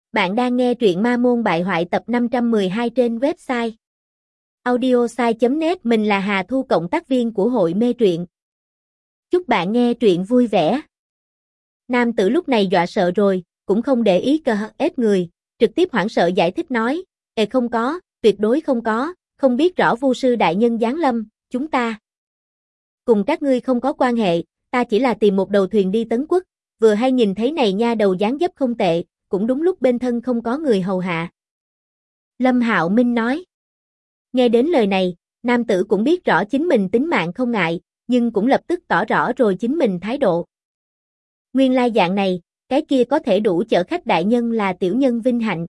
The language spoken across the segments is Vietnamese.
Bạn đang nghe truyện Ma Môn Bại Hoại tập 512 trên website audiosai.net. Mình là Hà Thu, cộng tác viên của hội mê truyện. Chúc bạn nghe truyện vui vẻ. Nam tử lúc này dọa sợ rồi, cũng không để ý cờ ép người, trực tiếp hoảng sợ giải thích nói, không có, tuyệt đối không có, không biết rõ Vu sư đại nhân giáng lâm, chúng ta cùng các ngươi không có quan hệ, ta chỉ là tìm một đầu thuyền đi Tấn Quốc, vừa hay nhìn thấy này nha đầu dáng dấp không tệ, cũng đúng lúc bên thân không có người hầu hạ. Lâm Hạo Minh nói. Nghe đến lời này, nam tử cũng biết rõ chính mình tính mạng không ngại, nhưng cũng lập tức tỏ rõ rồi chính mình thái độ. Nguyên lai dạng này, cái kia có thể đủ chở khách đại nhân là tiểu nhân vinh hạnh.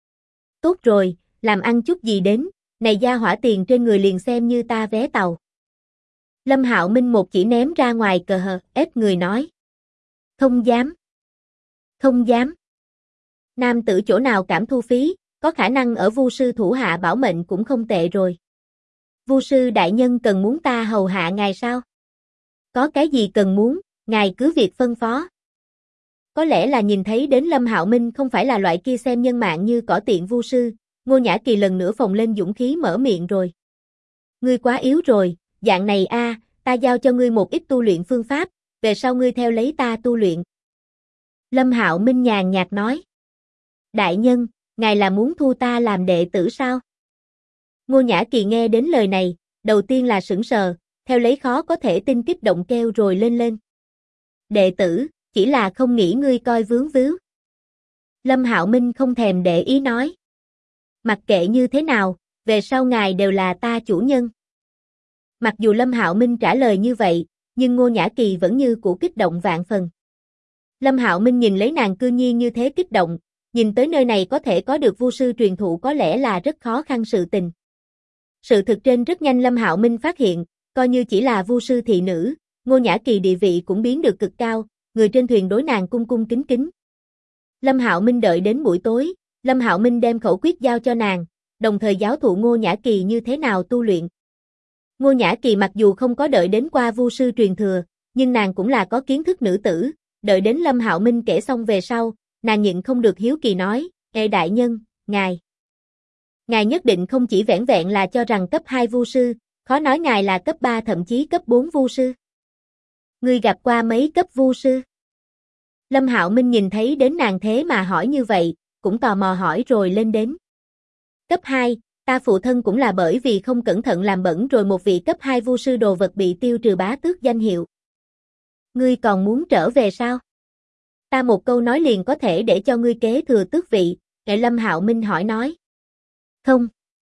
Tốt rồi, làm ăn chút gì đến, này gia hỏa tiền trên người liền xem như ta vé tàu. Lâm Hạo Minh một chỉ ném ra ngoài cờ ép người nói. Không dám. Không dám. Nam tử chỗ nào cảm thu phí, có khả năng ở Vu sư thủ hạ bảo mệnh cũng không tệ rồi. Vu sư đại nhân cần muốn ta hầu hạ ngài sao? Có cái gì cần muốn, ngài cứ việc phân phó. Có lẽ là nhìn thấy đến Lâm Hạo Minh không phải là loại kia xem nhân mạng như cỏ tiện Vu sư, Ngô Nhã Kỳ lần nữa phồng lên dũng khí mở miệng rồi. Ngươi quá yếu rồi, dạng này ta giao cho ngươi một ít tu luyện phương pháp, về sau ngươi theo lấy ta tu luyện. Lâm Hạo Minh nhàn nhạt nói. Đại nhân, ngài là muốn thu ta làm đệ tử sao? Ngô Nhã Kỳ nghe đến lời này, đầu tiên là sững sờ, theo lấy khó có thể tin kích động kêu rồi lên. Đệ tử, chỉ là không nghĩ ngươi coi vướng víu. Lâm Hạo Minh không thèm để ý nói. Mặc kệ như thế nào, về sau ngài đều là ta chủ nhân. Mặc dù Lâm Hạo Minh trả lời như vậy, nhưng Ngô Nhã Kỳ vẫn như cũ kích động vạn phần. Lâm Hạo Minh nhìn lấy nàng cư nhiên như thế kích động, nhìn tới nơi này có thể có được Vu sư truyền thụ có lẽ là rất khó khăn sự tình. Sự thực trên rất nhanh Lâm Hạo Minh phát hiện, coi như chỉ là Vu sư thị nữ, Ngô Nhã Kỳ địa vị cũng biến được cực cao, người trên thuyền đối nàng cung cung kính kính. Lâm Hạo Minh đợi đến buổi tối, Lâm Hạo Minh đem khẩu quyết giao cho nàng, đồng thời giáo thụ Ngô Nhã Kỳ như thế nào tu luyện. Ngô Nhã Kỳ mặc dù không có đợi đến qua Vu sư truyền thừa, nhưng nàng cũng là có kiến thức nữ tử, đợi đến Lâm Hạo Minh kể xong về sau, nàng nhịn không được hiếu kỳ nói, đại nhân, ngài nhất định không chỉ vẻn vẹn là cho rằng cấp 2 Vu sư, khó nói ngài là cấp 3 thậm chí cấp 4 Vu sư. Ngươi gặp qua mấy cấp Vu sư? Lâm Hạo Minh nhìn thấy đến nàng thế mà hỏi như vậy, cũng tò mò hỏi rồi lên đến. Cấp 2, ta phụ thân cũng là bởi vì không cẩn thận làm bẩn rồi một vị cấp 2 Vu sư đồ vật bị tiêu trừ bá tước danh hiệu. Ngươi còn muốn trở về sao? Ta một câu nói liền có thể để cho ngươi kế thừa tước vị, Lâm Hạo Minh hỏi nói. Không.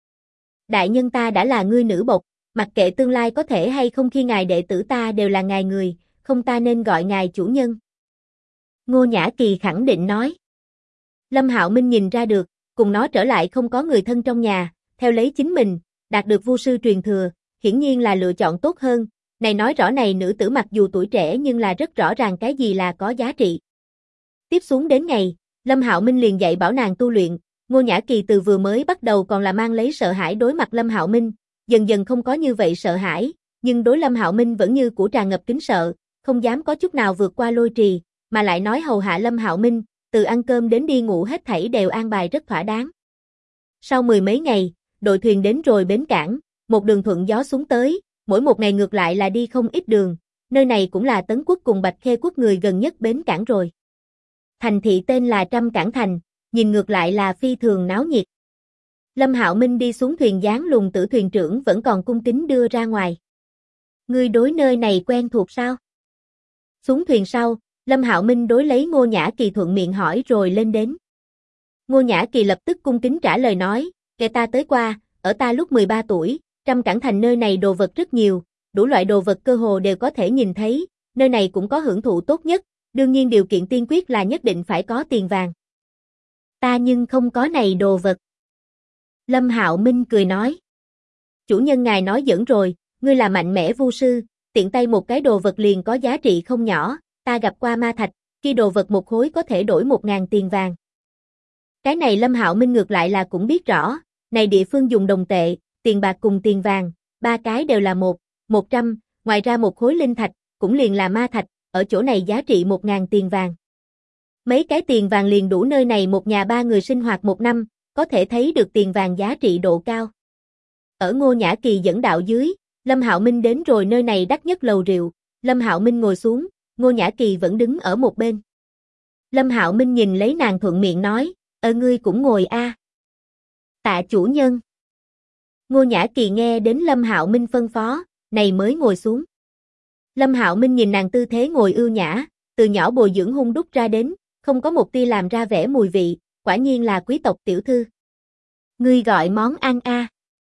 Đại nhân ta đã là ngươi nữ bộc, mặc kệ tương lai có thể hay không khi ngài đệ tử ta đều là ngài người, không ta nên gọi ngài chủ nhân. Ngô Nhã Kỳ khẳng định nói. Lâm Hạo Minh nhìn ra được, cùng nó trở lại không có người thân trong nhà, theo lấy chính mình, đạt được Vu sư truyền thừa, hiển nhiên là lựa chọn tốt hơn, này nói rõ này nữ tử mặc dù tuổi trẻ nhưng là rất rõ ràng cái gì là có giá trị. Tiếp xuống đến ngày, Lâm Hạo Minh liền dạy bảo nàng tu luyện, Ngô Nhã Kỳ từ vừa mới bắt đầu còn là mang lấy sợ hãi đối mặt Lâm Hạo Minh, dần dần không có như vậy sợ hãi, nhưng đối Lâm Hạo Minh vẫn như cũ tràn ngập kính sợ, không dám có chút nào vượt qua lôi trì, mà lại nói hầu hạ Lâm Hạo Minh, từ ăn cơm đến đi ngủ hết thảy đều an bài rất thỏa đáng. Sau mười mấy ngày, đội thuyền đến rồi bến cảng, một đường thuận gió xuống tới, mỗi một ngày ngược lại là đi không ít đường, nơi này cũng là Tấn Quốc cùng Bạch Khê Quốc người gần nhất bến cảng rồi. Thành thị tên là Trăm Cảng Thành, nhìn ngược lại là phi thường náo nhiệt. Lâm Hạo Minh đi xuống thuyền giáng lùng tử thuyền trưởng vẫn còn cung kính đưa ra ngoài. Ngươi đối nơi này quen thuộc sao? Xuống thuyền sau, Lâm Hạo Minh đối lấy Ngô Nhã Kỳ thuận miệng hỏi rồi lên đến. Ngô Nhã Kỳ lập tức cung kính trả lời nói, kể ta tới qua, ở ta lúc 13 tuổi, Trăm Cảng Thành nơi này đồ vật rất nhiều, đủ loại đồ vật cơ hồ đều có thể nhìn thấy, nơi này cũng có hưởng thụ tốt nhất, đương nhiên điều kiện tiên quyết là nhất định phải có tiền vàng. Ta nhưng không có này đồ vật. Lâm Hạo Minh cười nói. Chủ nhân ngài nói dẫn rồi, ngươi là mạnh mẽ Vu sư, tiện tay một cái đồ vật liền có giá trị không nhỏ, ta gặp qua ma thạch, khi đồ vật một khối có thể đổi 1.000 tiền vàng. Cái này Lâm Hạo Minh ngược lại là cũng biết rõ, này địa phương dùng đồng tệ, tiền bạc cùng tiền vàng, ba cái đều là 100, ngoài ra một khối linh thạch, cũng liền là ma thạch, ở chỗ này giá trị 1.000 tiền vàng. Mấy cái tiền vàng liền đủ nơi này một nhà ba người sinh hoạt một năm, có thể thấy được tiền vàng giá trị độ cao. Ở Ngô Nhã Kỳ dẫn đạo dưới, Lâm Hạo Minh đến rồi nơi này đắt nhất lầu rượu, Lâm Hạo Minh ngồi xuống, Ngô Nhã Kỳ vẫn đứng ở một bên. Lâm Hạo Minh nhìn lấy nàng thuận miệng nói, ngươi cũng ngồi a. Tạ chủ nhân. Ngô Nhã Kỳ nghe đến Lâm Hạo Minh phân phó, này mới ngồi xuống. Lâm Hạo Minh nhìn nàng tư thế ngồi ưu nhã, từ nhỏ bồi dưỡng hung đúc ra đến, không có một tia làm ra vẻ mùi vị, quả nhiên là quý tộc tiểu thư. Ngươi gọi món ăn a.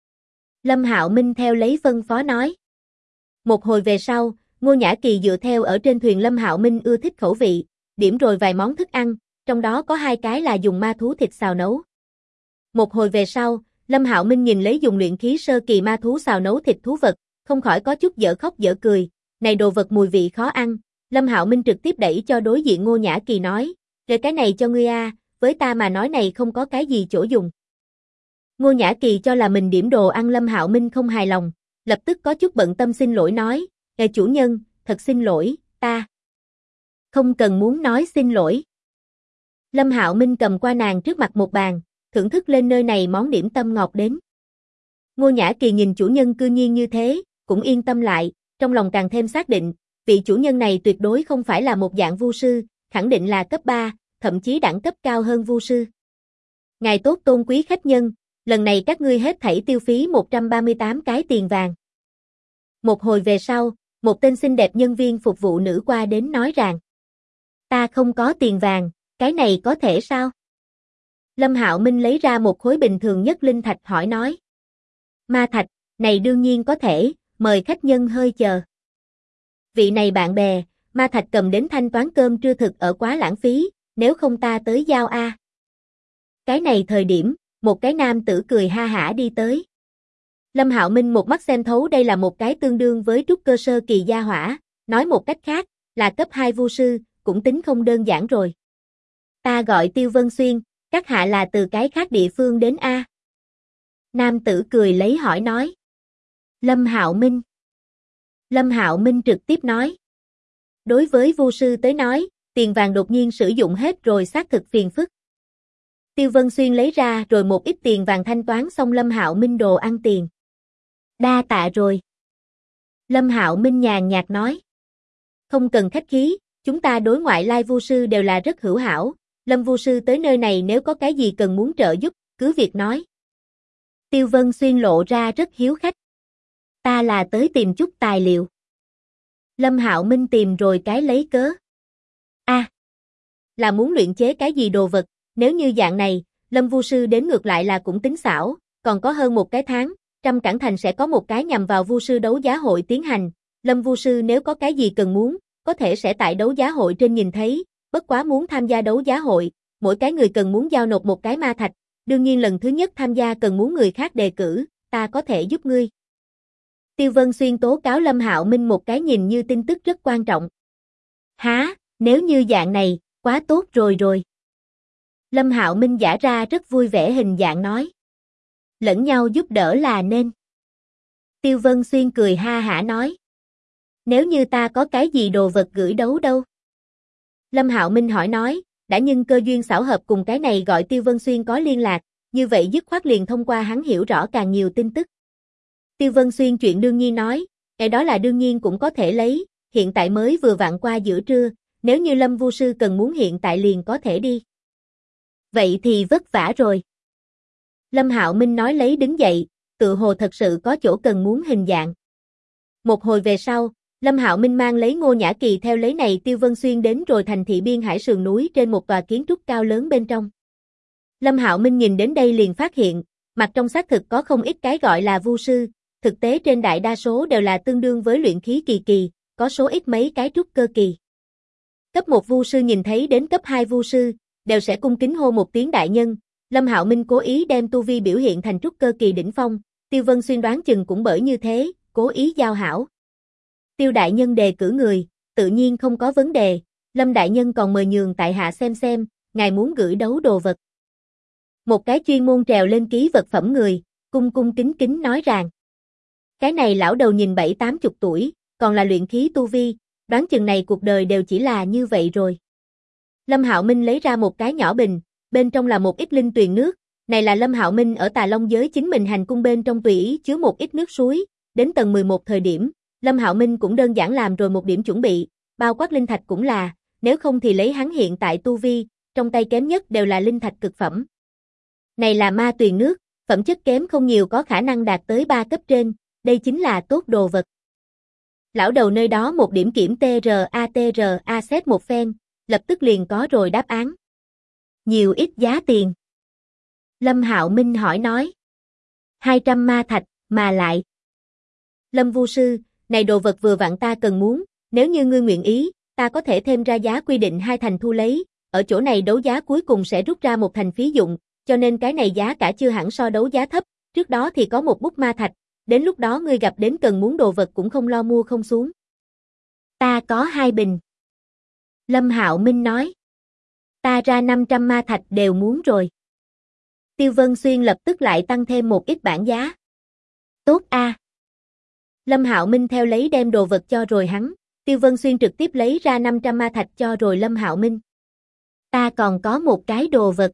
Lâm Hạo Minh theo lấy phân phó nói. Một hồi về sau, Ngô Nhã Kỳ dựa theo ở trên thuyền Lâm Hạo Minh ưa thích khẩu vị, điểm rồi vài món thức ăn, trong đó có 2 cái là dùng ma thú thịt xào nấu. Một hồi về sau, Lâm Hạo Minh nhìn lấy dùng luyện khí sơ kỳ ma thú xào nấu thịt thú vật, không khỏi có chút dở khóc dở cười, này đồ vật mùi vị khó ăn, Lâm Hạo Minh trực tiếp đẩy cho đối diện Ngô Nhã Kỳ nói, "Để cái này cho ngươi a, với ta mà nói này không có cái gì chỗ dùng." Ngô Nhã Kỳ cho là mình điểm đồ ăn Lâm Hạo Minh không hài lòng, lập tức có chút bận tâm xin lỗi nói, chủ nhân, thật xin lỗi, ta không cần muốn nói xin lỗi." Lâm Hạo Minh cầm qua nàng trước mặt một bàn, thưởng thức lên nơi này món điểm tâm ngọt đến. Ngô Nhã Kỳ nhìn chủ nhân cư nhiên như thế, cũng yên tâm lại, trong lòng càng thêm xác định, vị chủ nhân này tuyệt đối không phải là một dạng vu sư, khẳng định là cấp 3, thậm chí đẳng cấp cao hơn vu sư. Ngài tốt tôn quý khách nhân, lần này các ngươi hết thảy tiêu phí 138 cái tiền vàng. Một hồi về sau, một tên xinh đẹp nhân viên phục vụ nữ qua đến nói rằng, ta không có tiền vàng, cái này có thể sao? Lâm Hạo Minh lấy ra một khối bình thường nhất linh thạch hỏi nói. Ma thạch, này đương nhiên có thể, mời khách nhân hơi chờ. Vị này bạn bè, ma thạch cầm đến thanh toán cơm trưa thực ở quá lãng phí, nếu không ta tới giao a. Cái này thời điểm, một cái nam tử cười ha hả đi tới. Lâm Hạo Minh một mắt xem thấu đây là một cái tương đương với trúc cơ sơ kỳ gia hỏa, nói một cách khác, là cấp 2 vu sư, cũng tính không đơn giản rồi. Ta gọi Tiêu Vân Xuyên, các hạ là từ cái khác địa phương đến a. Nam tử cười lấy hỏi nói. Lâm Hạo Minh. Lâm Hạo Minh trực tiếp nói. Đối với vu sư tới nói, tiền vàng đột nhiên sử dụng hết rồi xác thực phiền phức. Tiêu Vân Xuyên lấy ra rồi một ít tiền vàng thanh toán xong Lâm Hạo Minh đồ ăn tiền. Đa tạ rồi. Lâm Hạo Minh nhàn nhạt nói. Không cần khách khí, chúng ta đối ngoại lai vu sư đều là rất hữu hảo, Lâm vu sư tới nơi này nếu có cái gì cần muốn trợ giúp, cứ việc nói. Tiêu Vân Xuyên lộ ra rất hiếu khách. Ta là tới tìm chút tài liệu. Lâm Hạo Minh tìm rồi cái lấy cớ. Là muốn luyện chế cái gì đồ vật, nếu như dạng này, Lâm vu sư đến ngược lại là cũng tính xảo, còn có hơn một cái tháng, Trăm Cảng Thành sẽ có một cái nhằm vào vu sư đấu giá hội tiến hành, Lâm vu sư nếu có cái gì cần muốn, có thể sẽ tại đấu giá hội trên nhìn thấy, bất quá muốn tham gia đấu giá hội, mỗi cái người cần muốn giao nộp một cái ma thạch, đương nhiên lần thứ nhất tham gia cần muốn người khác đề cử, ta có thể giúp ngươi. Tiêu Vân Xuyên tố cáo Lâm Hạo Minh một cái nhìn như tin tức rất quan trọng. Hả, nếu như dạng này, quá tốt rồi. Lâm Hạo Minh giả ra rất vui vẻ hình dạng nói. Lẫn nhau giúp đỡ là nên. Tiêu Vân Xuyên cười ha hả nói. Nếu như ta có cái gì đồ vật gửi đấu đâu? Lâm Hạo Minh hỏi nói, đã nhân cơ duyên xảo hợp cùng cái này gọi Tiêu Vân Xuyên có liên lạc, như vậy dứt khoát liền thông qua hắn hiểu rõ càng nhiều tin tức. Tiêu Vân Xuyên chuyện đương nhiên nói, đó là đương nhiên cũng có thể lấy, hiện tại mới vừa vặn qua giữa trưa, nếu như Lâm vu sư cần muốn hiện tại liền có thể đi. Vậy thì vất vả rồi. Lâm Hạo Minh nói lấy đứng dậy, tự hồ thật sự có chỗ cần muốn hình dạng. Một hồi về sau, Lâm Hạo Minh mang lấy Ngô Nhã Kỳ theo lấy này Tiêu Vân Xuyên đến rồi thành thị biên hải sườn núi trên một tòa kiến trúc cao lớn bên trong. Lâm Hạo Minh nhìn đến đây liền phát hiện, mặt trong xác thực có không ít cái gọi là vu sư, thực tế trên đại đa số đều là tương đương với luyện khí kỳ, có số ít mấy cái trúc cơ kỳ. Cấp 1 vu sư nhìn thấy đến cấp 2 vu sư, đều sẽ cung kính hô một tiếng đại nhân, Lâm Hạo Minh cố ý đem tu vi biểu hiện thành trúc cơ kỳ đỉnh phong, Tiêu Vân Xuyên đoán chừng cũng bởi như thế, cố ý giao hảo. Tiêu đại nhân đề cử người, tự nhiên không có vấn đề, Lâm đại nhân còn mời nhường tại hạ xem, ngài muốn gửi đấu đồ vật. Một cái chuyên môn trèo lên ký vật phẩm người, cung kính nói rằng. Cái này lão đầu nhìn 7-80 tuổi, còn là luyện khí tu vi, đoán chừng này cuộc đời đều chỉ là như vậy rồi. Lâm Hạo Minh lấy ra một cái nhỏ bình, bên trong là một ít linh tuyền nước, này là Lâm Hạo Minh ở Tà Long giới chính mình hành cung bên trong tùy ý chứa một ít nước suối, đến tầng 11 thời điểm, Lâm Hạo Minh cũng đơn giản làm rồi một điểm chuẩn bị, bao quát linh thạch cũng là, nếu không thì lấy hắn hiện tại tu vi, trong tay kém nhất đều là linh thạch cực phẩm. Này là ma tuyền nước, phẩm chất kém không nhiều có khả năng đạt tới 3 cấp trên, đây chính là tốt đồ vật. Lão đầu nơi đó một điểm kiểm TRA xét một phen, lập tức liền có rồi đáp án. Nhiều ít giá tiền? Lâm Hạo Minh hỏi nói. 200 ma thạch, mà lại. Lâm Vu Sư, này đồ vật vừa vặn ta cần muốn, nếu như ngươi nguyện ý, ta có thể thêm ra giá quy định 2 thành thu lấy, ở chỗ này đấu giá cuối cùng sẽ rút ra 1 thành phí dụng, cho nên cái này giá cả chưa hẳn so đấu giá thấp, trước đó thì có một bút ma thạch, đến lúc đó ngươi gặp đến cần muốn đồ vật cũng không lo mua không xuống. Ta có 2 bình. Lâm Hạo Minh nói. Ta ra 500 ma thạch đều muốn rồi. Tiêu Vân Xuyên lập tức lại tăng thêm một ít bản giá. Tốt a. Lâm Hạo Minh theo lấy đem đồ vật cho rồi hắn, Tiêu Vân Xuyên trực tiếp lấy ra 500 ma thạch cho rồi Lâm Hạo Minh. Ta còn có một cái đồ vật.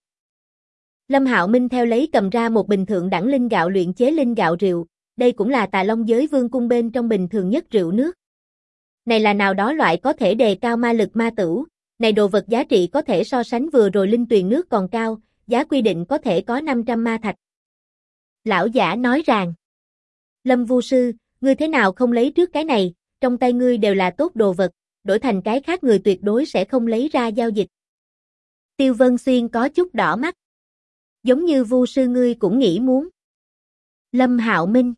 Lâm Hạo Minh theo lấy cầm ra một bình thượng đẳng linh gạo luyện chế linh gạo rượu, đây cũng là Tà Long giới vương cung bên trong bình thường nhất rượu nước. Này là nào đó loại có thể đề cao ma lực ma tửu, này đồ vật giá trị có thể so sánh vừa rồi linh tuyền nước còn cao, giá quy định có thể có 500 ma thạch. Lão giả nói rằng, Lâm Vu Sư, ngươi thế nào không lấy trước cái này, trong tay ngươi đều là tốt đồ vật, đổi thành cái khác người tuyệt đối sẽ không lấy ra giao dịch. Tiêu Vân Xuyên có chút đỏ mắt. Giống như Vu Sư ngươi cũng nghĩ muốn. Lâm Hạo Minh,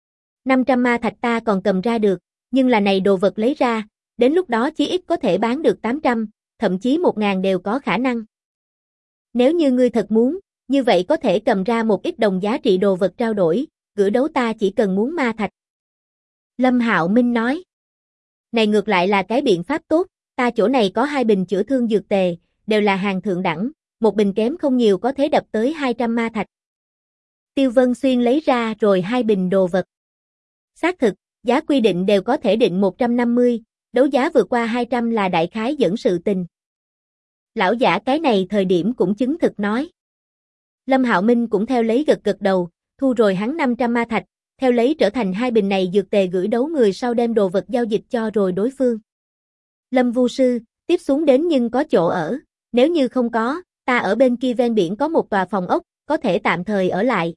500 ma thạch ta còn cầm ra được, nhưng là này đồ vật lấy ra, đến lúc đó chí ít có thể bán được 800, thậm chí 1000 đều có khả năng. Nếu như ngươi thật muốn, như vậy có thể cầm ra một ít đồng giá trị đồ vật trao đổi, gửi đấu ta chỉ cần muốn ma thạch. Lâm Hạo Minh nói. Này ngược lại là cái biện pháp tốt, ta chỗ này có 2 bình chữa thương dược tề, đều là hàng thượng đẳng, một bình kém không nhiều có thể đập tới 200 ma thạch. Tiêu Vân Xuyên lấy ra rồi 2 bình đồ vật. Xác thực, giá quy định đều có thể định 150, đấu giá vượt qua 200 là đại khái dẫn sự tình. Lão giả cái này thời điểm cũng chứng thực nói. Lâm Hạo Minh cũng theo lấy gật gật đầu, thu rồi hắn 500 ma thạch, theo lấy trở thành 2 bình này dược tề gửi đấu người sau đem đồ vật giao dịch cho rồi đối phương. Lâm Vu Sư, tiếp xuống đến nhưng có chỗ ở, nếu như không có, ta ở bên kia ven biển có một tòa phòng ốc, có thể tạm thời ở lại.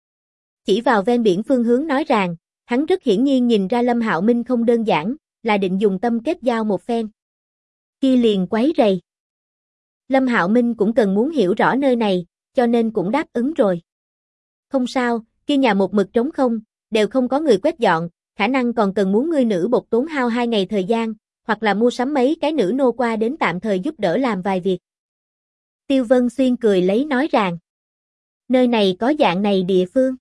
Chỉ vào ven biển phương hướng nói rằng, hắn rất hiển nhiên nhìn ra Lâm Hạo Minh không đơn giản, là định dùng tâm kết giao một phen. Kia liền quấy rầy. Lâm Hạo Minh cũng cần muốn hiểu rõ nơi này, cho nên cũng đáp ứng rồi. Không sao, kia nhà một mực trống không, đều không có người quét dọn, khả năng còn cần muốn ngươi nữ bột tốn hao 2 ngày thời gian, hoặc là mua sắm mấy cái nữ nô qua đến tạm thời giúp đỡ làm vài việc. Tiêu Vân Xuyên cười lấy nói rằng, nơi này có dạng này địa phương.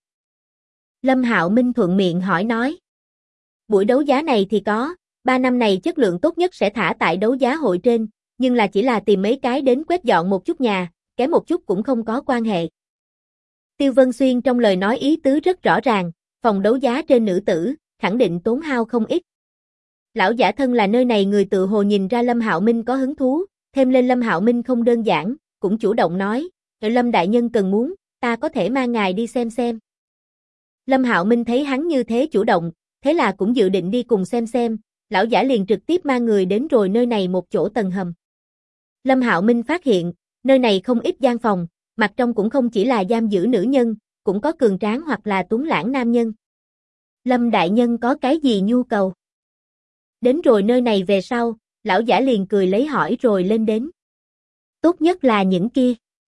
Lâm Hạo Minh thuận miệng hỏi nói. Buổi đấu giá này thì có, 3 năm này chất lượng tốt nhất sẽ thả tại đấu giá hội trên, nhưng là chỉ là tìm mấy cái đến quét dọn một chút nhà, kém một chút cũng không có quan hệ. Tiêu Vân Xuyên trong lời nói ý tứ rất rõ ràng, phòng đấu giá trên nữ tử, khẳng định tốn hao không ít. Lão giả thân là nơi này người tự hồ nhìn ra Lâm Hạo Minh có hứng thú, thêm lên Lâm Hạo Minh không đơn giản, cũng chủ động nói, Lâm đại nhân cần muốn, ta có thể mang ngài đi xem. Lâm Hạo Minh thấy hắn như thế chủ động, thế là cũng dự định đi cùng xem, lão giả liền trực tiếp mang người đến rồi nơi này một chỗ tầng hầm. Lâm Hạo Minh phát hiện, nơi này không ít gian phòng, mặt trong cũng không chỉ là giam giữ nữ nhân, cũng có cường tráng hoặc là tuấn lãng nam nhân. Lâm đại nhân có cái gì nhu cầu? Đến rồi nơi này về sau, lão giả liền cười lấy hỏi rồi lên đến. Tốt nhất là những kia.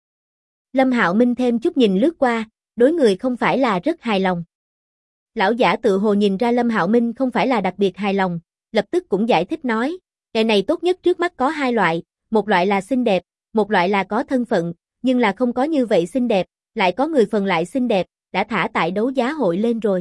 Lâm Hạo Minh thêm chút nhìn lướt qua, đối người không phải là rất hài lòng. Lão giả tự hồ nhìn ra Lâm Hạo Minh không phải là đặc biệt hài lòng, lập tức cũng giải thích nói, nghề này tốt nhất trước mắt có 2 loại, một loại là xinh đẹp, một loại là có thân phận, nhưng là không có như vậy xinh đẹp, lại có người phần lại xinh đẹp, đã thả tại đấu giá hội lên rồi.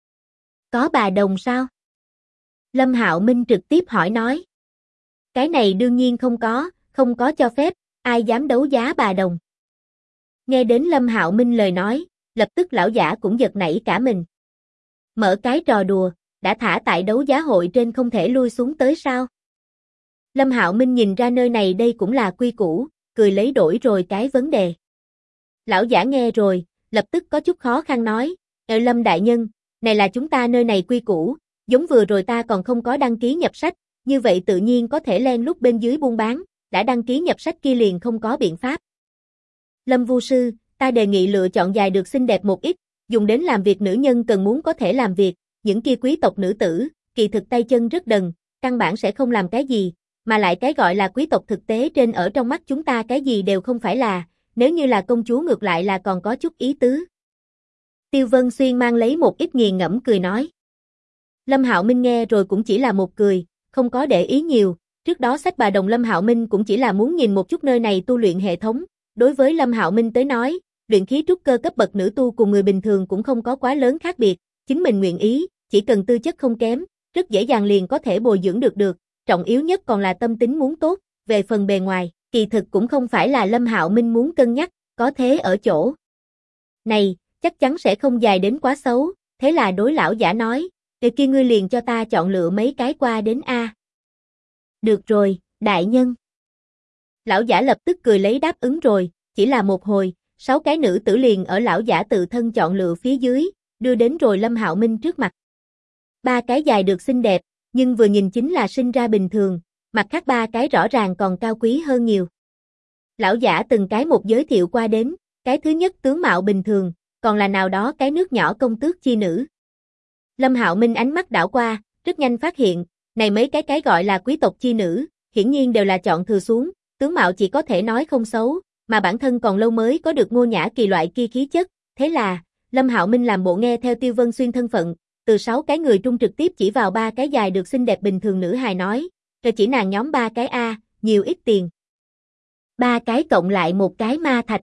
Có bà đồng sao? Lâm Hạo Minh trực tiếp hỏi nói. Cái này đương nhiên không có cho phép, ai dám đấu giá bà đồng. Nghe đến Lâm Hạo Minh lời nói, lập tức lão giả cũng giật nảy cả mình. Mở cái trò đùa, đã thả tại đấu giá hội trên không thể lui xuống tới sao? Lâm Hạo Minh nhìn ra nơi này đây cũng là quy củ, cười lấy đổi rồi cái vấn đề. Lão giả nghe rồi, lập tức có chút khó khăn nói, Lâm đại nhân, này là chúng ta nơi này quy củ, giống vừa rồi ta còn không có đăng ký nhập sách, như vậy tự nhiên có thể len lút bên dưới buôn bán, đã đăng ký nhập sách kia liền không có biện pháp. Lâm Vu sư, ta đề nghị lựa chọn dài được xinh đẹp một ít, dùng đến làm việc nữ nhân cần muốn có thể làm việc, những kia quý tộc nữ tử, kỳ thực tay chân rất đần, căn bản sẽ không làm cái gì, mà lại cái gọi là quý tộc thực tế trên ở trong mắt chúng ta cái gì đều không phải là, nếu như là công chúa ngược lại là còn có chút ý tứ. Tiêu Vân Xuyên mang lấy một ít nghiền ngẫm cười nói. Lâm Hạo Minh nghe rồi cũng chỉ là một cười, không có để ý nhiều, trước đó sách bà đồng Lâm Hạo Minh cũng chỉ là muốn nhìn một chút nơi này tu luyện hệ thống, đối với Lâm Hạo Minh tới nói, luyện khí trúc cơ cấp bậc nữ tu cùng người bình thường cũng không có quá lớn khác biệt, chính mình nguyện ý, chỉ cần tư chất không kém, rất dễ dàng liền có thể bồi dưỡng được, trọng yếu nhất còn là tâm tính muốn tốt, về phần bề ngoài, kỳ thực cũng không phải là Lâm Hạo Minh muốn cân nhắc, có thế ở chỗ này, chắc chắn sẽ không dài đến quá xấu, thế là đối lão giả nói, "Để kia ngươi liền cho ta chọn lựa mấy cái qua đến a." "Được rồi, đại nhân." Lão giả lập tức cười lấy đáp ứng rồi, chỉ là một hồi, 6 cái nữ tử liền ở lão giả tự thân chọn lựa phía dưới, đưa đến rồi Lâm Hạo Minh trước mặt. 3 cái dài được xinh đẹp, nhưng vừa nhìn chính là sinh ra bình thường, mặt khác 3 cái rõ ràng còn cao quý hơn nhiều. Lão giả từng cái một giới thiệu qua đến, cái thứ nhất tướng mạo bình thường, còn là nào đó cái nước nhỏ công tước chi nữ. Lâm Hạo Minh ánh mắt đảo qua, rất nhanh phát hiện, này mấy cái gọi là quý tộc chi nữ, hiển nhiên đều là chọn thừa xuống, tướng mạo chỉ có thể nói không xấu, mà bản thân còn lâu mới có được Ngô Nhã Kỳ loại kia khí chất, thế là, Lâm Hạo Minh làm bộ nghe theo Tiêu Vân Xuyên thân phận, từ 6 cái người trung trực tiếp chỉ vào 3 cái dài được xinh đẹp bình thường nữ hài nói, rồi chỉ nàng nhóm 3 cái a, nhiều ít tiền. 3 cái cộng lại một cái ma thạch.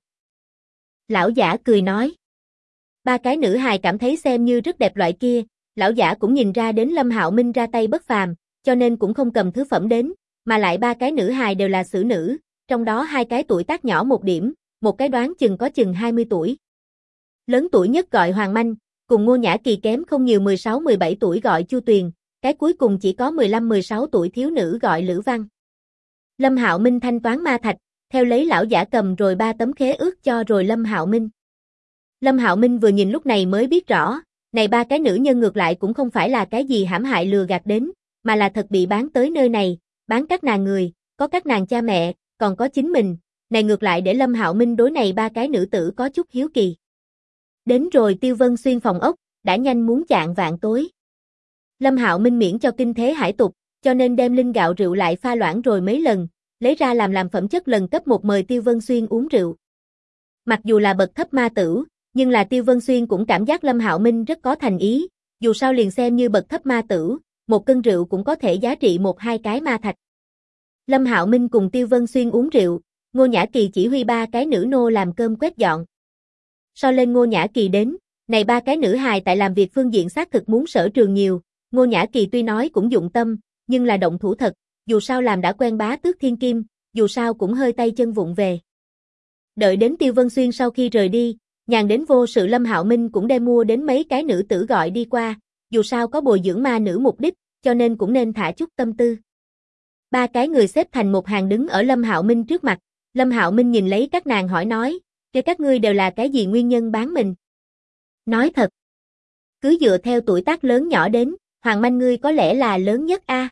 Lão giả cười nói. 3 cái nữ hài cảm thấy xem như rất đẹp loại kia, lão giả cũng nhìn ra đến Lâm Hạo Minh ra tay bất phàm, cho nên cũng không cầm thứ phẩm đến, mà lại 3 cái nữ hài đều là xử nữ, trong đó 2 cái tuổi tác nhỏ một điểm, một cái đoán chừng có chừng 20 tuổi. Lớn tuổi nhất gọi Hoàng Manh, cùng Ngô Nhã Kỳ kém không nhiều 16-17 tuổi gọi Chu Tuyền, cái cuối cùng chỉ có 15-16 tuổi thiếu nữ gọi Lữ Văn. Lâm Hạo Minh thanh toán ma thạch, theo lấy lão giả cầm rồi 3 tấm khế ước cho rồi Lâm Hạo Minh. Lâm Hạo Minh vừa nhìn lúc này mới biết rõ, này 3 cái nữ nhân ngược lại cũng không phải là cái gì hãm hại lừa gạt đến, mà là thật bị bán tới nơi này, bán các nàng người, có các nàng cha mẹ, còn có chính mình, này ngược lại để Lâm Hạo Minh đối này 3 cái nữ tử có chút hiếu kỳ. Đến rồi Tiêu Vân Xuyên phòng ốc, đã nhanh muốn chạng vạng tối. Lâm Hạo Minh miễn cho kinh thế hải tục, cho nên đem linh gạo rượu lại pha loãng rồi mấy lần, lấy ra làm phẩm chất lần cấp 1 mời Tiêu Vân Xuyên uống rượu. Mặc dù là bậc thấp ma tử, nhưng là Tiêu Vân Xuyên cũng cảm giác Lâm Hạo Minh rất có thành ý, dù sao liền xem như bậc thấp ma tử, 1 cân rượu cũng có thể giá trị 1-2 cái ma thạch. Lâm Hạo Minh cùng Tiêu Vân Xuyên uống rượu, Ngô Nhã Kỳ chỉ huy 3 cái nữ nô làm cơm quét dọn. So lên Ngô Nhã Kỳ đến, này 3 cái nữ hài tại làm việc phương diện xác thực muốn sở trường nhiều, Ngô Nhã Kỳ tuy nói cũng dụng tâm, nhưng là động thủ thật, dù sao làm đã quen bá tước thiên kim, dù sao cũng hơi tay chân vụng về. Đợi đến Tiêu Vân Xuyên sau khi rời đi, nhàn đến vô sự Lâm Hạo Minh cũng đem mua đến mấy cái nữ tử gọi đi qua, dù sao có bồi dưỡng ma nữ mục đích, cho nên cũng nên thả chút tâm tư. 3 cái người xếp thành một hàng đứng ở Lâm Hạo Minh trước mặt, Lâm Hạo Minh nhìn lấy các nàng hỏi nói, các ngươi đều là cái gì nguyên nhân bán mình? Nói thật, cứ dựa theo tuổi tác lớn nhỏ đến, Hoàng Manh ngươi có lẽ là lớn nhất a.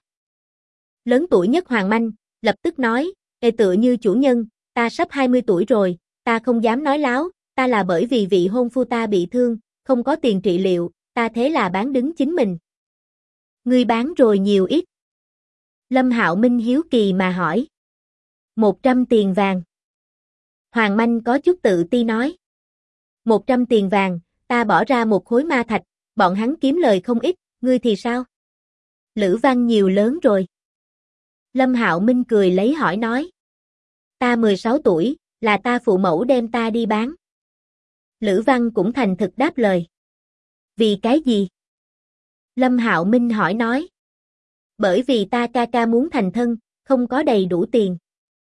Lớn tuổi nhất Hoàng Manh, lập tức nói, tựa như chủ nhân, ta sắp 20 tuổi rồi, ta không dám nói láo, ta là bởi vì vị hôn phu ta bị thương, không có tiền trị liệu, ta thế là bán đứng chính mình. Ngươi bán rồi nhiều ít. Lâm Hạo Minh hiếu kỳ mà hỏi. 100 tiền vàng. Hoàng Manh có chút tự ti nói. 100 tiền vàng, ta bỏ ra 1 khối ma thạch, bọn hắn kiếm lời không ít, ngươi thì sao? Lữ Văn nhiều lớn rồi. Lâm Hạo Minh cười lấy hỏi nói. Ta 16 tuổi, là ta phụ mẫu đem ta đi bán. Lữ Văn cũng thành thực đáp lời. Vì cái gì? Lâm Hạo Minh hỏi nói. Bởi vì ta ca ca muốn thành thân, không có đầy đủ tiền.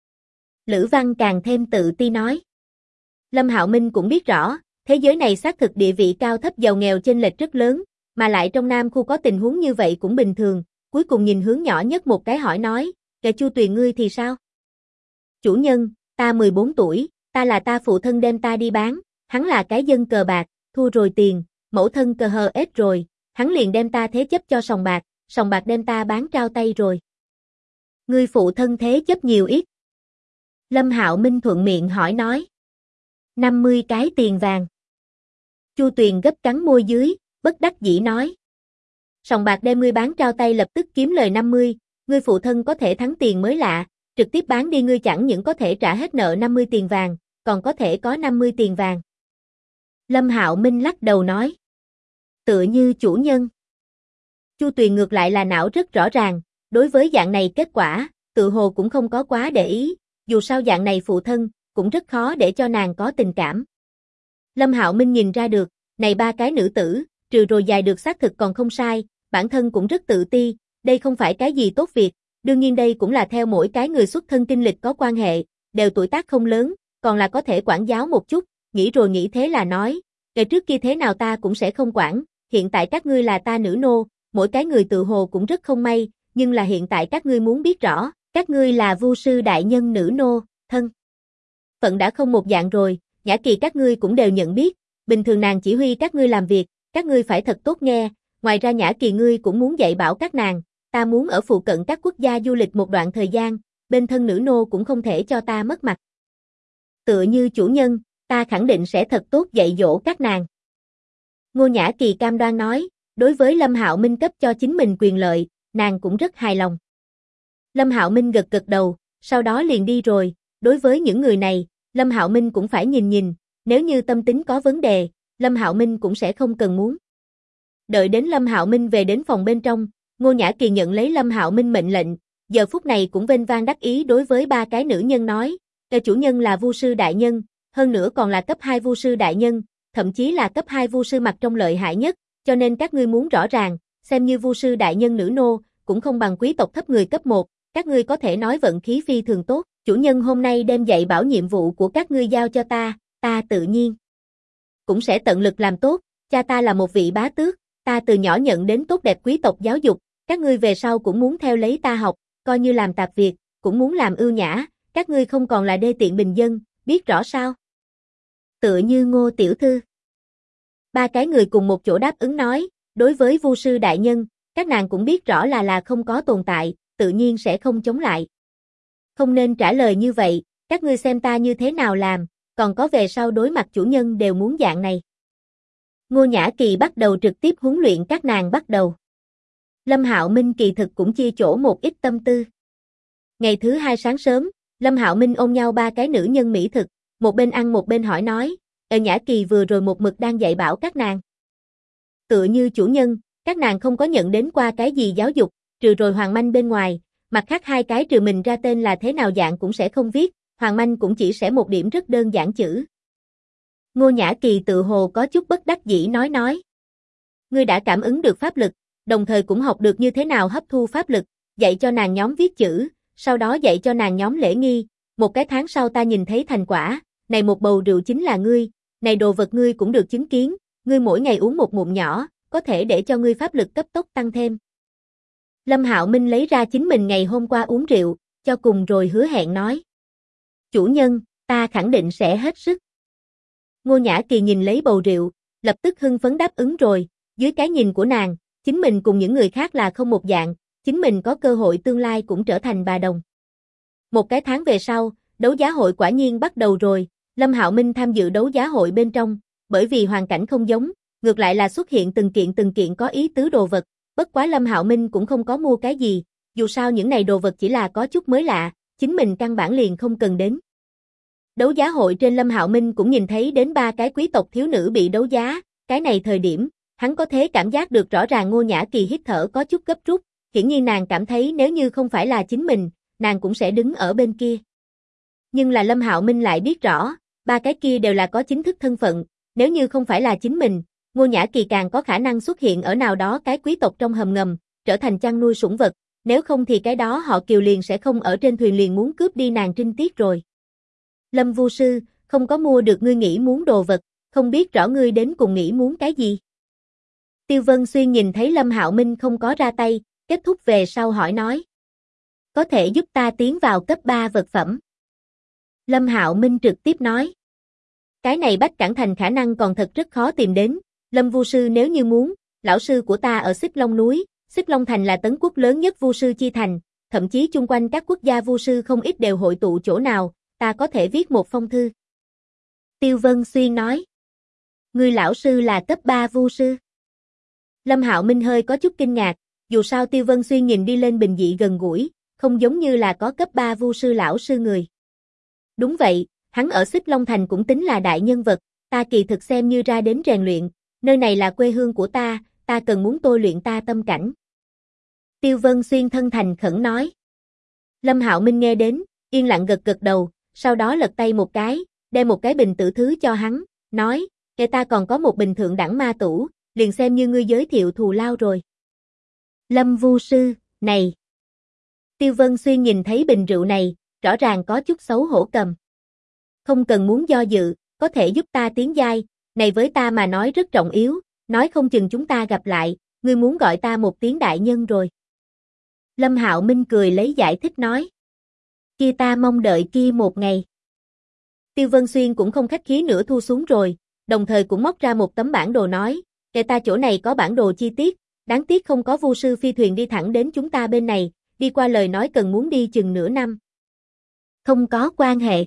Lữ Văn càng thêm tự ti nói. Lâm Hạo Minh cũng biết rõ, thế giới này xác thực địa vị cao thấp giàu nghèo chênh lệch rất lớn, mà lại trong Nam khu có tình huống như vậy cũng bình thường, cuối cùng nhìn hướng nhỏ nhất một cái hỏi nói, Chu Tuyền ngươi thì sao? Chủ nhân, ta 14 tuổi, ta phụ thân đem ta đi bán, hắn là cái dân cờ bạc, thua rồi tiền, mẫu thân cờ hờ ết rồi, hắn liền đem ta thế chấp cho sòng bạc đem ta bán trao tay rồi. Ngươi phụ thân thế chấp nhiều ít? Lâm Hạo Minh thuận miệng hỏi nói. 50 cái tiền vàng. Chu Tuyền gấp cắn môi dưới, bất đắc dĩ nói. Sòng bạc đem ngươi bán trao tay lập tức kiếm lời 50, ngươi phụ thân có thể thắng tiền mới lạ, trực tiếp bán đi ngươi chẳng những có thể trả hết nợ 50 tiền vàng, còn có thể có 50 tiền vàng. Lâm Hạo Minh lắc đầu nói. Tựa như chủ nhân. Chu Tuyền ngược lại là não rất rõ ràng, đối với dạng này kết quả, tự hồ cũng không có quá để ý, dù sao dạng này phụ thân, cũng rất khó để cho nàng có tình cảm. Lâm Hạo Minh nhìn ra được, này ba cái nữ tử, trừ rồi dài được xác thực còn không sai, bản thân cũng rất tự ti, đây không phải cái gì tốt việc, đương nhiên đây cũng là theo mỗi cái người xuất thân kinh lịch có quan hệ, đều tuổi tác không lớn, còn là có thể quản giáo một chút, nghĩ rồi nghĩ thế là nói, ngày trước kia thế nào ta cũng sẽ không quản, hiện tại các ngươi là ta nữ nô, mỗi cái người tự hồ cũng rất không may, nhưng là hiện tại các ngươi muốn biết rõ, các ngươi là Vu sư đại nhân nữ nô, thân phận đã không một dạng rồi, Nhã Kỳ các ngươi cũng đều nhận biết, bình thường nàng chỉ huy các ngươi làm việc, các ngươi phải thật tốt nghe, ngoài ra Nhã Kỳ ngươi cũng muốn dạy bảo các nàng, ta muốn ở phụ cận các quốc gia du lịch một đoạn thời gian, bên thân nữ nô cũng không thể cho ta mất mặt. Tựa như chủ nhân, ta khẳng định sẽ thật tốt dạy dỗ các nàng. Ngô Nhã Kỳ cam đoan nói, đối với Lâm Hạo Minh cấp cho chính mình quyền lợi, nàng cũng rất hài lòng. Lâm Hạo Minh gật gật đầu, sau đó liền đi rồi, đối với những người này, Lâm Hạo Minh cũng phải nhìn, nếu như tâm tính có vấn đề, Lâm Hạo Minh cũng sẽ không cần muốn. Đợi đến Lâm Hạo Minh về đến phòng bên trong, Ngô Nhã Kỳ nhận lấy Lâm Hạo Minh mệnh lệnh, giờ phút này cũng vênh vang đắc ý đối với ba cái nữ nhân nói, chủ nhân là Vu sư đại nhân, hơn nữa còn là cấp 2 Vu sư đại nhân, thậm chí là cấp 2 Vu sư mặt trong lợi hại nhất, cho nên các ngươi muốn rõ ràng, xem như Vu sư đại nhân nữ nô, cũng không bằng quý tộc thấp người cấp 1, các ngươi có thể nói vận khí phi thường tốt, chủ nhân hôm nay đem dạy bảo nhiệm vụ của các ngươi giao cho ta tự nhiên cũng sẽ tận lực làm tốt, cha ta là một vị bá tước, ta từ nhỏ nhận đến tốt đẹp quý tộc giáo dục, các ngươi về sau cũng muốn theo lấy ta học, coi như làm tạp việc, cũng muốn làm ưu nhã, các ngươi không còn là đê tiện bình dân, biết rõ sao? Tựa như Ngô tiểu thư. Ba cái người cùng một chỗ đáp ứng nói, đối với Vu sư đại nhân, các nàng cũng biết rõ là không có tồn tại, tự nhiên sẽ không chống lại. Không nên trả lời như vậy, các ngươi xem ta như thế nào làm, còn có về sau đối mặt chủ nhân đều muốn dạng này. Ngô Nhã Kỳ bắt đầu trực tiếp huấn luyện các nàng bắt đầu. Lâm Hạo Minh kỳ thực cũng chia chỗ một ít tâm tư. Ngày thứ 2 sáng sớm, Lâm Hạo Minh ôm nhau ba cái nữ nhân mỹ thực, một bên ăn một bên hỏi nói, Nhã Kỳ vừa rồi một mực đang dạy bảo các nàng. Tựa như chủ nhân, các nàng không có nhận đến qua cái gì giáo dục, trừ rồi Hoàng Manh bên ngoài, mặt khác hai cái trừ mình ra tên là thế nào dạng cũng sẽ không viết, Hoàng Manh cũng chỉ sẽ một điểm rất đơn giản chữ. Ngô Nhã Kỳ tự hồ có chút bất đắc dĩ nói. Ngươi đã cảm ứng được pháp lực, đồng thời cũng học được như thế nào hấp thu pháp lực, dạy cho nàng nhóm viết chữ, sau đó dạy cho nàng nhóm lễ nghi, một cái tháng sau ta nhìn thấy thành quả, này một bầu rượu chính là ngươi, này đồ vật ngươi cũng được chứng kiến, ngươi mỗi ngày uống một ngụm nhỏ, có thể để cho ngươi pháp lực cấp tốc tăng thêm. Lâm Hạo Minh lấy ra chính mình ngày hôm qua uống rượu, cho cùng rồi hứa hẹn nói. Chủ nhân, ta khẳng định sẽ hết sức. Ngô Nhã Kỳ nhìn lấy bầu rượu, lập tức hưng phấn đáp ứng rồi, dưới cái nhìn của nàng, chính mình cùng những người khác là không một dạng, chính mình có cơ hội tương lai cũng trở thành bà đồng. Một cái tháng về sau, đấu giá hội quả nhiên bắt đầu rồi, Lâm Hạo Minh tham dự đấu giá hội bên trong, bởi vì hoàn cảnh không giống, ngược lại là xuất hiện từng kiện có ý tứ đồ vật, bất quá Lâm Hạo Minh cũng không có mua cái gì, dù sao những này đồ vật chỉ là có chút mới lạ, chính mình căn bản liền không cần đến. Đấu giá hội trên Lâm Hạo Minh cũng nhìn thấy đến ba cái quý tộc thiếu nữ bị đấu giá, cái này thời điểm, hắn có thể cảm giác được rõ ràng Ngô Nhã Kỳ hít thở có chút gấp rút, hiển nhiên nàng cảm thấy nếu như không phải là chính mình, nàng cũng sẽ đứng ở bên kia. Nhưng là Lâm Hạo Minh lại biết rõ, ba cái kia đều là có chính thức thân phận, nếu như không phải là chính mình, Ngô Nhã Kỳ càng có khả năng xuất hiện ở nào đó cái quý tộc trong hầm ngầm, trở thành chăn nuôi sủng vật, nếu không thì cái đó họ Kiều liền sẽ không ở trên thuyền liền muốn cướp đi nàng trinh tiết rồi. Lâm Vu sư, không có mua được ngươi nghĩ muốn đồ vật, không biết rõ ngươi đến cùng nghĩ muốn cái gì. Tiêu Vân Xuyên nhìn thấy Lâm Hạo Minh không có ra tay, kết thúc về sau hỏi nói. Có thể giúp ta tiến vào cấp 3 vật phẩm. Lâm Hạo Minh trực tiếp nói. Cái này Bách Cảng Thành khả năng còn thật rất khó tìm đến, Lâm Vu Sư nếu như muốn, lão sư của ta ở Xích Long núi, Xích Long Thành là tấn quốc lớn nhất Vu Sư chi thành, thậm chí chung quanh các quốc gia Vu Sư không ít đều hội tụ chỗ nào, ta có thể viết một phong thư. Tiêu Vân Xuyên nói. Ngươi lão sư là cấp 3 Vu Sư. Lâm Hạo Minh hơi có chút kinh ngạc, dù sao Tiêu Vân Xuyên nhìn đi lên bình dị gần gũi, không giống như là có cấp 3 Vu Sư lão sư người. Đúng vậy, hắn ở Xích Long Thành cũng tính là đại nhân vật, ta kỳ thực xem như ra đến rèn luyện, nơi này là quê hương của ta cần muốn tôi luyện ta tâm cảnh. Tiêu Vân Xuyên thân thành khẩn nói. Lâm Hạo Minh nghe đến, yên lặng gật gật đầu, sau đó lật tay một cái, đem một cái bình tử thứ cho hắn, nói, kể ta còn có một bình thượng đẳng ma tủ, liền xem như ngươi giới thiệu thù lao rồi. Lâm Vu Sư, này. Tiêu Vân Xuyên nhìn thấy bình rượu này, rõ ràng có chút xấu hổ cầm. Không cần muốn do dự, có thể giúp ta tiến giai, này với ta mà nói rất trọng yếu, nói không chừng chúng ta gặp lại, ngươi muốn gọi ta một tiếng đại nhân rồi. Lâm Hạo Minh cười lấy giải thích nói. Kia ta mong đợi kia một ngày. Tiêu Vân Xuyên cũng không khách khí nữa thu xuống rồi, đồng thời cũng móc ra một tấm bản đồ nói, kể ta chỗ này có bản đồ chi tiết, đáng tiếc không có Vu Sư phi thuyền đi thẳng đến chúng ta bên này, đi qua lời nói cần muốn đi chừng nửa năm. Không có quan hệ.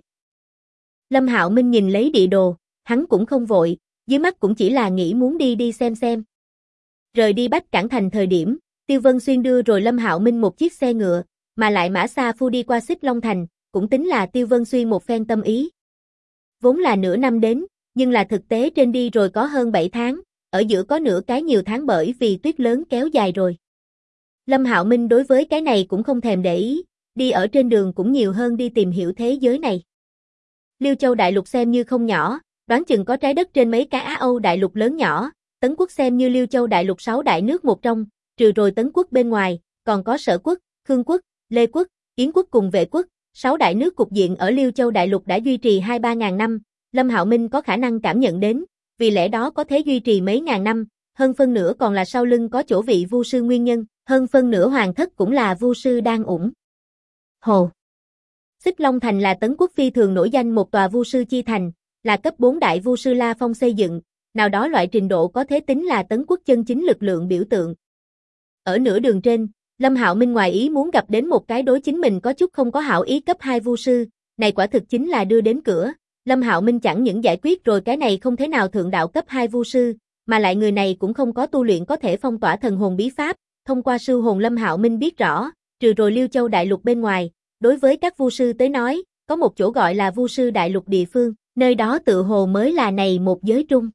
Lâm Hạo Minh nhìn lấy địa đồ, hắn cũng không vội, dưới mắt cũng chỉ là nghĩ muốn đi xem. Rời đi Bách Cảng Thành thời điểm, Tiêu Vân Xuyên đưa rồi Lâm Hạo Minh một chiếc xe ngựa, mà lại Mã Sa Phu đi qua Xích Long Thành, cũng tính là Tiêu Vân Xuyên một phen tâm ý. Vốn là nửa năm đến, nhưng là thực tế trên đi rồi có hơn 7 tháng, ở giữa có nửa cái nhiều tháng bởi vì tuyết lớn kéo dài rồi. Lâm Hạo Minh đối với cái này cũng không thèm để ý, đi ở trên đường cũng nhiều hơn đi tìm hiểu thế giới này. Liêu Châu đại lục xem như không nhỏ, đoán chừng có trái đất trên mấy cái Á Âu đại lục lớn nhỏ, Tấn quốc xem như Liêu Châu đại lục 6 đại nước một trong, trừ rồi Tấn quốc bên ngoài, còn có Sở quốc, Khương quốc, Lê quốc, Yến quốc cùng Vệ quốc, 6 đại nước cục diện ở Liêu Châu đại lục đã duy trì 2-3 ngàn năm, Lâm Hạo Minh có khả năng cảm nhận đến, vì lẽ đó có thể duy trì mấy ngàn năm, hơn phân nửa còn là sau lưng có chỗ vị Vu Sư nguyên nhân, hơn phân nửa hoàng thất cũng là Vu Sư đang ủng. Hồ Xích Long Thành là Tấn quốc phi thường nổi danh một tòa Vu Sư chi thành, là cấp 4 đại Vu Sư La Phong xây dựng, nào đó loại trình độ có thể tính là Tấn quốc chân chính lực lượng biểu tượng. Ở nửa đường trên, Lâm Hạo Minh ngoài ý muốn gặp đến một cái đối chính mình có chút không có hảo ý cấp 2 Vu Sư, này quả thực chính là đưa đến cửa. Lâm Hạo Minh chẳng những giải quyết rồi cái này không thế nào thượng đạo cấp 2 Vu Sư, mà lại người này cũng không có tu luyện có thể phong tỏa thần hồn bí pháp, thông qua sư hồn Lâm Hạo Minh biết rõ, trừ rồi Liêu Châu đại lục bên ngoài, đối với các Vu Sư tới nói, có một chỗ gọi là Vu Sư đại lục địa phương, nơi đó tự hồ mới là này một giới trung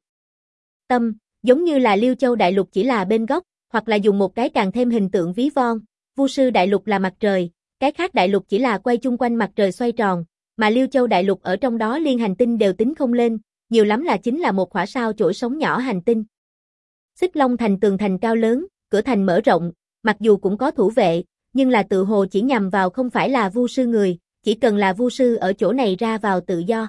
tâm, giống như là Liêu Châu đại lục chỉ là bên góc, hoặc là dùng một cái càng thêm hình tượng ví von, Vu Sư đại lục là mặt trời, cái khác đại lục chỉ là quay chung quanh mặt trời xoay tròn, mà Liêu Châu đại lục ở trong đó liên hành tinh đều tính không lên, nhiều lắm là chính là một khỏa sao chổi sống nhỏ hành tinh. Xích Long Thành tường thành cao lớn, cửa thành mở rộng, mặc dù cũng có thủ vệ, nhưng là tự hồ chỉ nhằm vào không phải là Vu Sư người, chỉ cần là Vu Sư ở chỗ này ra vào tự do.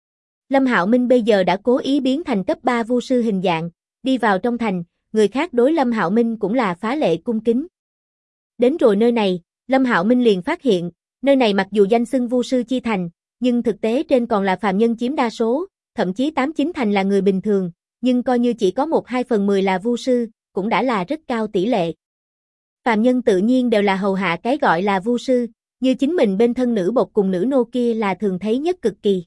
Lâm Hạo Minh bây giờ đã cố ý biến thành cấp 3 Vu Sư hình dạng, đi vào trong thành, người khác đối Lâm Hạo Minh cũng là phá lệ cung kính. Đến rồi nơi này, Lâm Hạo Minh liền phát hiện, nơi này mặc dù danh xưng Vu Sư chi thành, nhưng thực tế trên còn là phàm nhân chiếm đa số, thậm chí 8-9 thành là người bình thường, nhưng coi như chỉ có 1/2/10 là Vu Sư, cũng đã là rất cao tỷ lệ. Phàm nhân tự nhiên đều là hầu hạ cái gọi là Vu Sư, như chính mình bên thân nữ bột cùng nữ nô kia là thường thấy nhất cực kỳ.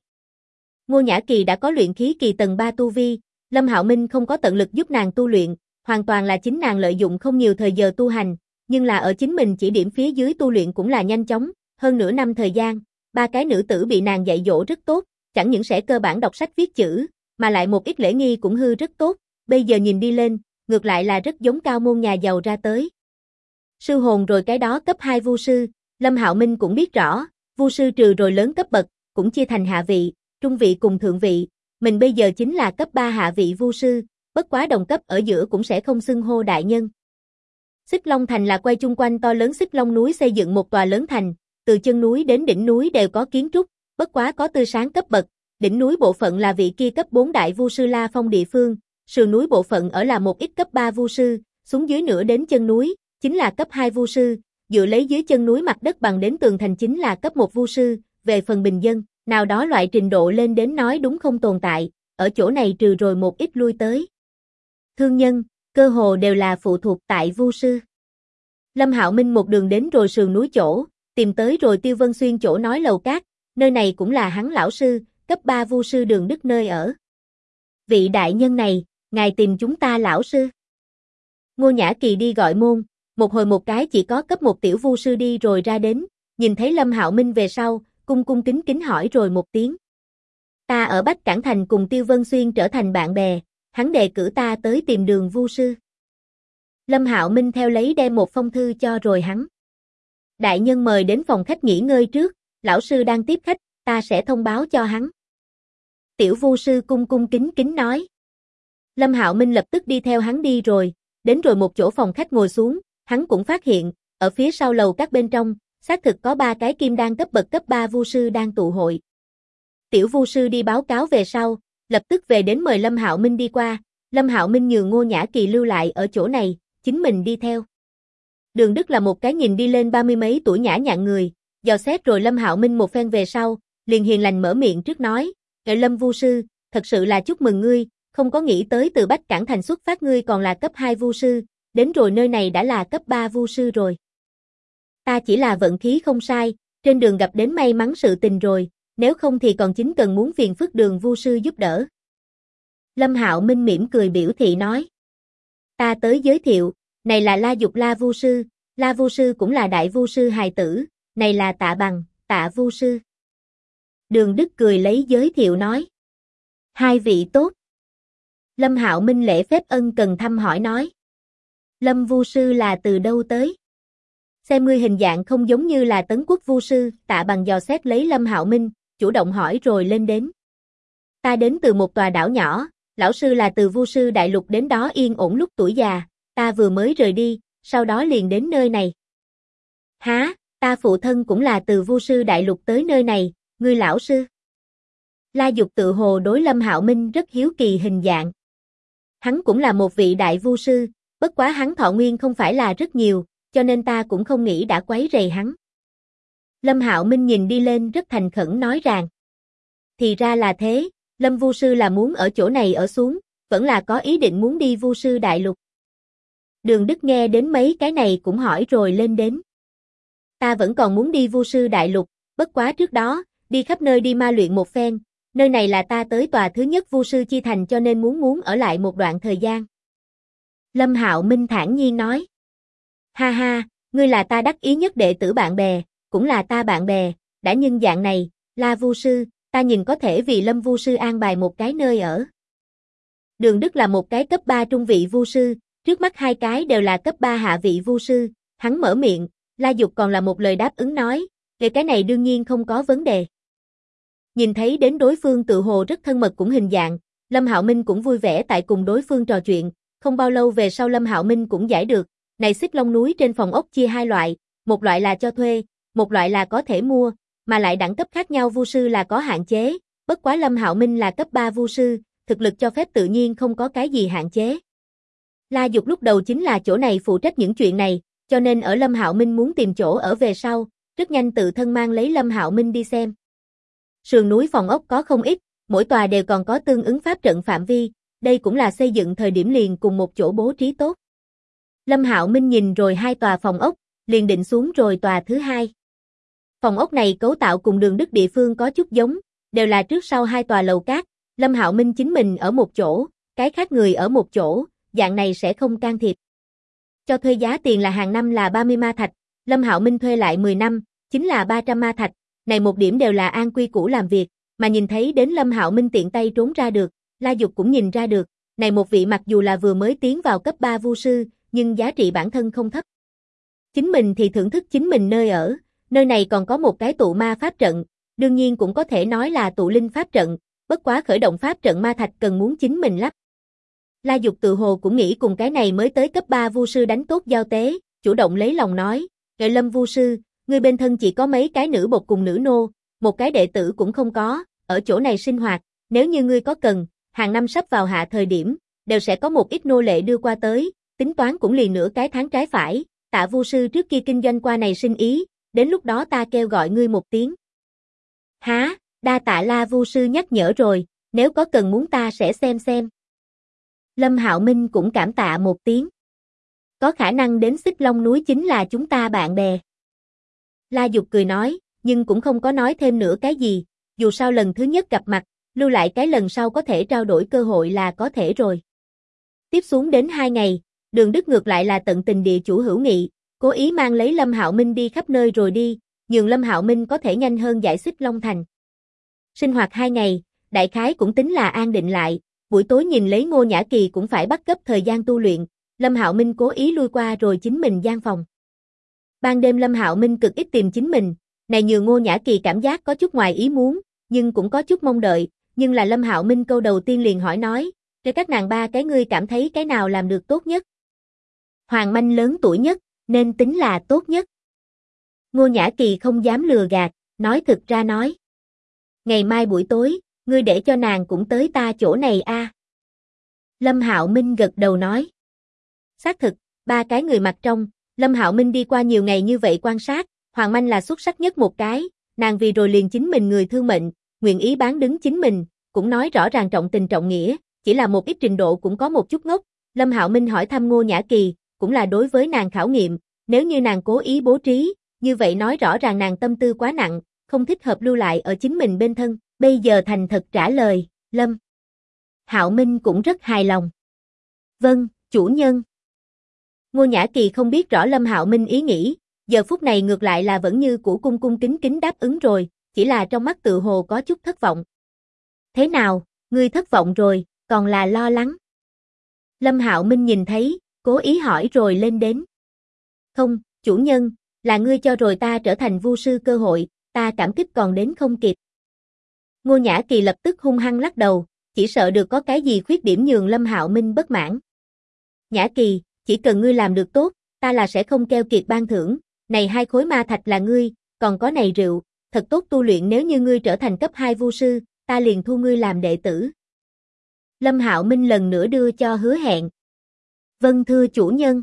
Ngô Nhã Kỳ đã có luyện khí kỳ tầng 3 tu vi, Lâm Hạo Minh không có tận lực giúp nàng tu luyện, hoàn toàn là chính nàng lợi dụng không nhiều thời giờ tu hành, nhưng là ở chính mình chỉ điểm phía dưới tu luyện cũng là nhanh chóng, hơn nửa năm thời gian, 3 cái nữ tử bị nàng dạy dỗ rất tốt, chẳng những sẽ cơ bản đọc sách viết chữ, mà lại một ít lễ nghi cũng hư rất tốt, bây giờ nhìn đi lên, ngược lại là rất giống cao môn nhà giàu ra tới. Sư hồn rồi cái đó cấp 2 Vu Sư, Lâm Hạo Minh cũng biết rõ, Vu Sư trừ rồi lớn cấp bậc, cũng chia thành hạ vị, trung vị cùng thượng vị, mình bây giờ chính là cấp 3 hạ vị Vu Sư, bất quá đồng cấp ở giữa cũng sẽ không xưng hô đại nhân. Xích Long Thành là quay chung quanh to lớn Xích Long núi xây dựng một tòa lớn thành, từ chân núi đến đỉnh núi đều có kiến trúc, bất quá có tươi sáng cấp bậc, đỉnh núi bộ phận là vị kia cấp 4 đại Vu Sư La Phong địa phương, sườn núi bộ phận ở là một ít cấp 3 Vu Sư, xuống dưới nữa đến chân núi, chính là cấp 2 Vu Sư, dựa lấy dưới chân núi mặt đất bằng đến tường thành chính là cấp 1 vu sư, về phần bình dân, nào đó loại trình độ lên đến nói đúng không tồn tại, ở chỗ này trừ rồi một ít lui tới. Thương nhân, cơ hồ đều là phụ thuộc tại vu sư. Lâm Hạo Minh một đường đến rồi sườn núi chỗ, tìm tới rồi Tiêu Vân Xuyên chỗ nói lầu cát, nơi này cũng là hắn lão sư, cấp 3 vu sư Đường Đức nơi ở. Vị đại nhân này, ngài tìm chúng ta lão sư. Ngô Nhã Kỳ đi gọi môn, một hồi một cái chỉ có cấp 1 tiểu vu sư đi rồi ra đến, nhìn thấy Lâm Hạo Minh về sau, cung cung kính kính hỏi rồi một tiếng. Ta ở Bách Cảng Thành cùng Tiêu Vân Xuyên trở thành bạn bè, hắn đề cử ta tới tìm Đường vu sư. Lâm Hạo Minh theo lấy đem một phong thư cho rồi hắn. Đại nhân mời đến phòng khách nghỉ ngơi trước, lão sư đang tiếp khách, ta sẽ thông báo cho hắn. Tiểu vu sư cung cung kính kính nói. Lâm Hạo Minh lập tức đi theo hắn đi rồi, đến rồi một chỗ phòng khách ngồi xuống, hắn cũng phát hiện, ở phía sau lầu các bên trong, xác thực có 3 cái kim đan cấp bậc cấp 3 vu sư đang tụ hội. Tiểu vu sư đi báo cáo về sau, lập tức về đến mời Lâm Hạo Minh đi qua, Lâm Hạo Minh nhường Ngô Nhã Kỳ lưu lại ở chỗ này, chính mình đi theo. Đường Đức là một cái nhìn đi lên 30 mấy tuổi nhã nhặn người, dò xét rồi Lâm Hạo Minh một phen về sau, liền hiền lành mở miệng trước nói, Lâm vu sư, thật sự là chúc mừng ngươi, không có nghĩ tới từ Bách Cảng Thành xuất phát ngươi còn là cấp 2 vu sư, đến rồi nơi này đã là cấp 3 vu sư rồi. Ta chỉ là vận khí không sai, trên đường gặp đến may mắn sự tình rồi, nếu không thì còn chính cần muốn phiền phức Đường vu sư giúp đỡ. Lâm Hạo Minh mỉm cười biểu thị nói. Ta tới giới thiệu, này là La Dục La vu sư, La vu sư cũng là đại vu sư hài tử, này là Tạ Bằng, Tạ vu sư. Đường Đức cười lấy giới thiệu nói. 2 vị tốt. Lâm Hạo Minh lễ phép ân cần thăm hỏi nói. Lâm vu sư là từ đâu tới? Xem ngươi hình dạng không giống như là Tấn Quốc vu sư, Tạ Bằng dò xét lấy Lâm Hạo Minh, chủ động hỏi rồi lên đến. Ta đến từ một tòa đảo nhỏ, lão sư là từ vu sư đại lục đến đó yên ổn lúc tuổi già, ta vừa mới rời đi, sau đó liền đến nơi này. Há, ta phụ thân cũng là từ vu sư đại lục tới nơi này, ngươi lão sư. La Dục tự hồ đối Lâm Hạo Minh rất hiếu kỳ hình dạng. Hắn cũng là một vị đại vu sư, bất quá hắn thọ nguyên không phải là rất nhiều, cho nên ta cũng không nghĩ đã quấy rầy hắn. Lâm Hạo Minh nhìn đi lên rất thành khẩn nói rằng. Thì ra là thế, Lâm vu sư là muốn ở chỗ này ở xuống, vẫn là có ý định muốn đi vu sư đại lục. Đường Đức nghe đến mấy cái này cũng hỏi rồi lên đến. Ta vẫn còn muốn đi vu sư đại lục, bất quá trước đó, đi khắp nơi đi ma luyện một phen, nơi này là ta tới tòa thứ nhất vu sư chi thành cho nên muốn ở lại một đoạn thời gian. Lâm Hạo Minh thản nhiên nói. Ha ha, ngươi là ta đắc ý nhất đệ tử bạn bè, cũng là ta bạn bè, đã nhưng dạng này, La vu sư, ta nhìn có thể vì Lâm vu sư an bài một cái nơi ở. Đường Đức là một cái cấp 3 trung vị vu sư, trước mắt 2 cái đều là cấp 3 hạ vị vu sư, hắn mở miệng, La Dục còn là một lời đáp ứng nói, về cái này đương nhiên không có vấn đề. Nhìn thấy đến đối phương tự hồ rất thân mật cũng hình dạng, Lâm Hạo Minh cũng vui vẻ tại cùng đối phương trò chuyện, không bao lâu về sau Lâm Hạo Minh cũng giải được, này Xích Long núi trên phòng ốc chia 2 loại, một loại là cho thuê, một loại là có thể mua, mà lại đẳng cấp khác nhau vu sư là có hạn chế, bất quá Lâm Hạo Minh là cấp 3 vu sư, thực lực cho phép tự nhiên không có cái gì hạn chế. La Dục lúc đầu chính là chỗ này phụ trách những chuyện này, cho nên ở Lâm Hạo Minh muốn tìm chỗ ở về sau, rất nhanh tự thân mang lấy Lâm Hạo Minh đi xem. Sườn núi phòng ốc có không ít, mỗi tòa đều còn có tương ứng pháp trận phạm vi, đây cũng là xây dựng thời điểm liền cùng một chỗ bố trí tốt. Lâm Hạo Minh nhìn rồi 2 tòa phòng ốc, liền định xuống rồi tòa thứ 2. Phòng ốc này cấu tạo cùng Đường Đức địa phương có chút giống, đều là trước sau 2 tòa lầu cát, Lâm Hạo Minh chính mình ở một chỗ, cái khác người ở một chỗ, dạng này sẽ không can thiệp. Cho thuê giá tiền là hàng năm là 30 ma thạch, Lâm Hạo Minh thuê lại 10 năm, chính là 300 ma thạch, này một điểm đều là an quy củ làm việc, mà nhìn thấy đến Lâm Hạo Minh tiện tay trốn ra được, La Dục cũng nhìn ra được, này một vị mặc dù là vừa mới tiến vào cấp 3 vu sư, nhưng giá trị bản thân không thấp. Chính mình thì thưởng thức chính mình nơi ở, nơi này còn có một cái tụ ma pháp trận, đương nhiên cũng có thể nói là tụ linh pháp trận, bất quá khởi động pháp trận ma thạch cần muốn chính mình lắp. La Dục tự hồ cũng nghĩ cùng cái này mới tới cấp 3 vu sư đánh tốt giao tế, chủ động lấy lòng nói, "Ngợi Lâm vu sư, ngươi bên thân chỉ có mấy cái nữ bột cùng nữ nô, một cái đệ tử cũng không có, ở chỗ này sinh hoạt, nếu như ngươi có cần, hàng năm sắp vào hạ thời điểm, đều sẽ có một ít nô lệ đưa qua tới, tính toán cũng liền nửa cái tháng trái phải, Tạ Vu sư trước kia kinh doanh qua này sinh ý, đến lúc đó ta kêu gọi ngươi một tiếng. Há, đa tạ La Vu sư nhắc nhở rồi, nếu có cần muốn ta sẽ xem. Lâm Hạo Minh cũng cảm tạ một tiếng. Có khả năng đến Xích Long núi chính là chúng ta bạn bè. La Dục cười nói, nhưng cũng không có nói thêm nữa cái gì, dù sao lần thứ nhất gặp mặt, lưu lại cái lần sau có thể trao đổi cơ hội là có thể rồi. Tiếp xuống đến 2 ngày, Đường Đức ngược lại là tận tình địa chủ hữu nghị, cố ý mang lấy Lâm Hạo Minh đi khắp nơi rồi đi, nhường Lâm Hạo Minh có thể nhanh hơn giải Xích Long Thành. Sinh hoạt 2 ngày, đại khái cũng tính là an định lại, buổi tối nhìn lấy Ngô Nhã Kỳ cũng phải bắt gấp thời gian tu luyện, Lâm Hạo Minh cố ý lui qua rồi chính mình gian phòng. Ban đêm Lâm Hạo Minh cực ít tìm chính mình, này nhường Ngô Nhã Kỳ cảm giác có chút ngoài ý muốn, nhưng cũng có chút mong đợi, nhưng là Lâm Hạo Minh câu đầu tiên liền hỏi nói, "Để các nàng ba cái ngươi cảm thấy cái nào làm được tốt nhất?" Hoàng Manh lớn tuổi nhất, nên tính là tốt nhất. Ngô Nhã Kỳ không dám lừa gạt, nói thực ra nói. Ngày mai buổi tối, ngươi để cho nàng cũng tới ta chỗ này a. Lâm Hạo Minh gật đầu nói. Xác thực, ba cái người mặt trong, Lâm Hạo Minh đi qua nhiều ngày như vậy quan sát, Hoàng Manh là xuất sắc nhất một cái, nàng vì rồi liền chính mình người thương mệnh, nguyện ý bán đứng chính mình, cũng nói rõ ràng trọng tình trọng nghĩa, chỉ là một ít trình độ cũng có một chút ngốc. Lâm Hạo Minh hỏi thăm Ngô Nhã Kỳ, cũng là đối với nàng khảo nghiệm, nếu như nàng cố ý bố trí, như vậy nói rõ ràng nàng tâm tư quá nặng, không thích hợp lưu lại ở chính mình bên thân, bây giờ thành thật trả lời, Lâm Hạo Minh cũng rất hài lòng. Vâng, chủ nhân. Ngô Nhã Kỳ không biết rõ Lâm Hạo Minh ý nghĩ, giờ phút này ngược lại là vẫn như cũ cung cung kính kính đáp ứng rồi, chỉ là trong mắt tự hồ có chút thất vọng. Thế nào, ngươi thất vọng rồi, còn là lo lắng? Lâm Hạo Minh nhìn thấy, cố ý hỏi rồi lên đến. Không, chủ nhân, là ngươi cho rồi ta trở thành vu sư cơ hội, ta cảm kích còn đến không kịp. Ngô Nhã Kỳ lập tức hung hăng lắc đầu, chỉ sợ được có cái gì khuyết điểm nhường Lâm Hạo Minh bất mãn. Nhã Kỳ, chỉ cần ngươi làm được tốt, ta là sẽ không keo kiệt ban thưởng, này 2 khối ma thạch là ngươi, còn có này rượu, thật tốt tu luyện nếu như ngươi trở thành cấp 2 vu sư, ta liền thu ngươi làm đệ tử. Lâm Hạo Minh lần nữa đưa cho hứa hẹn. Vâng thưa chủ nhân.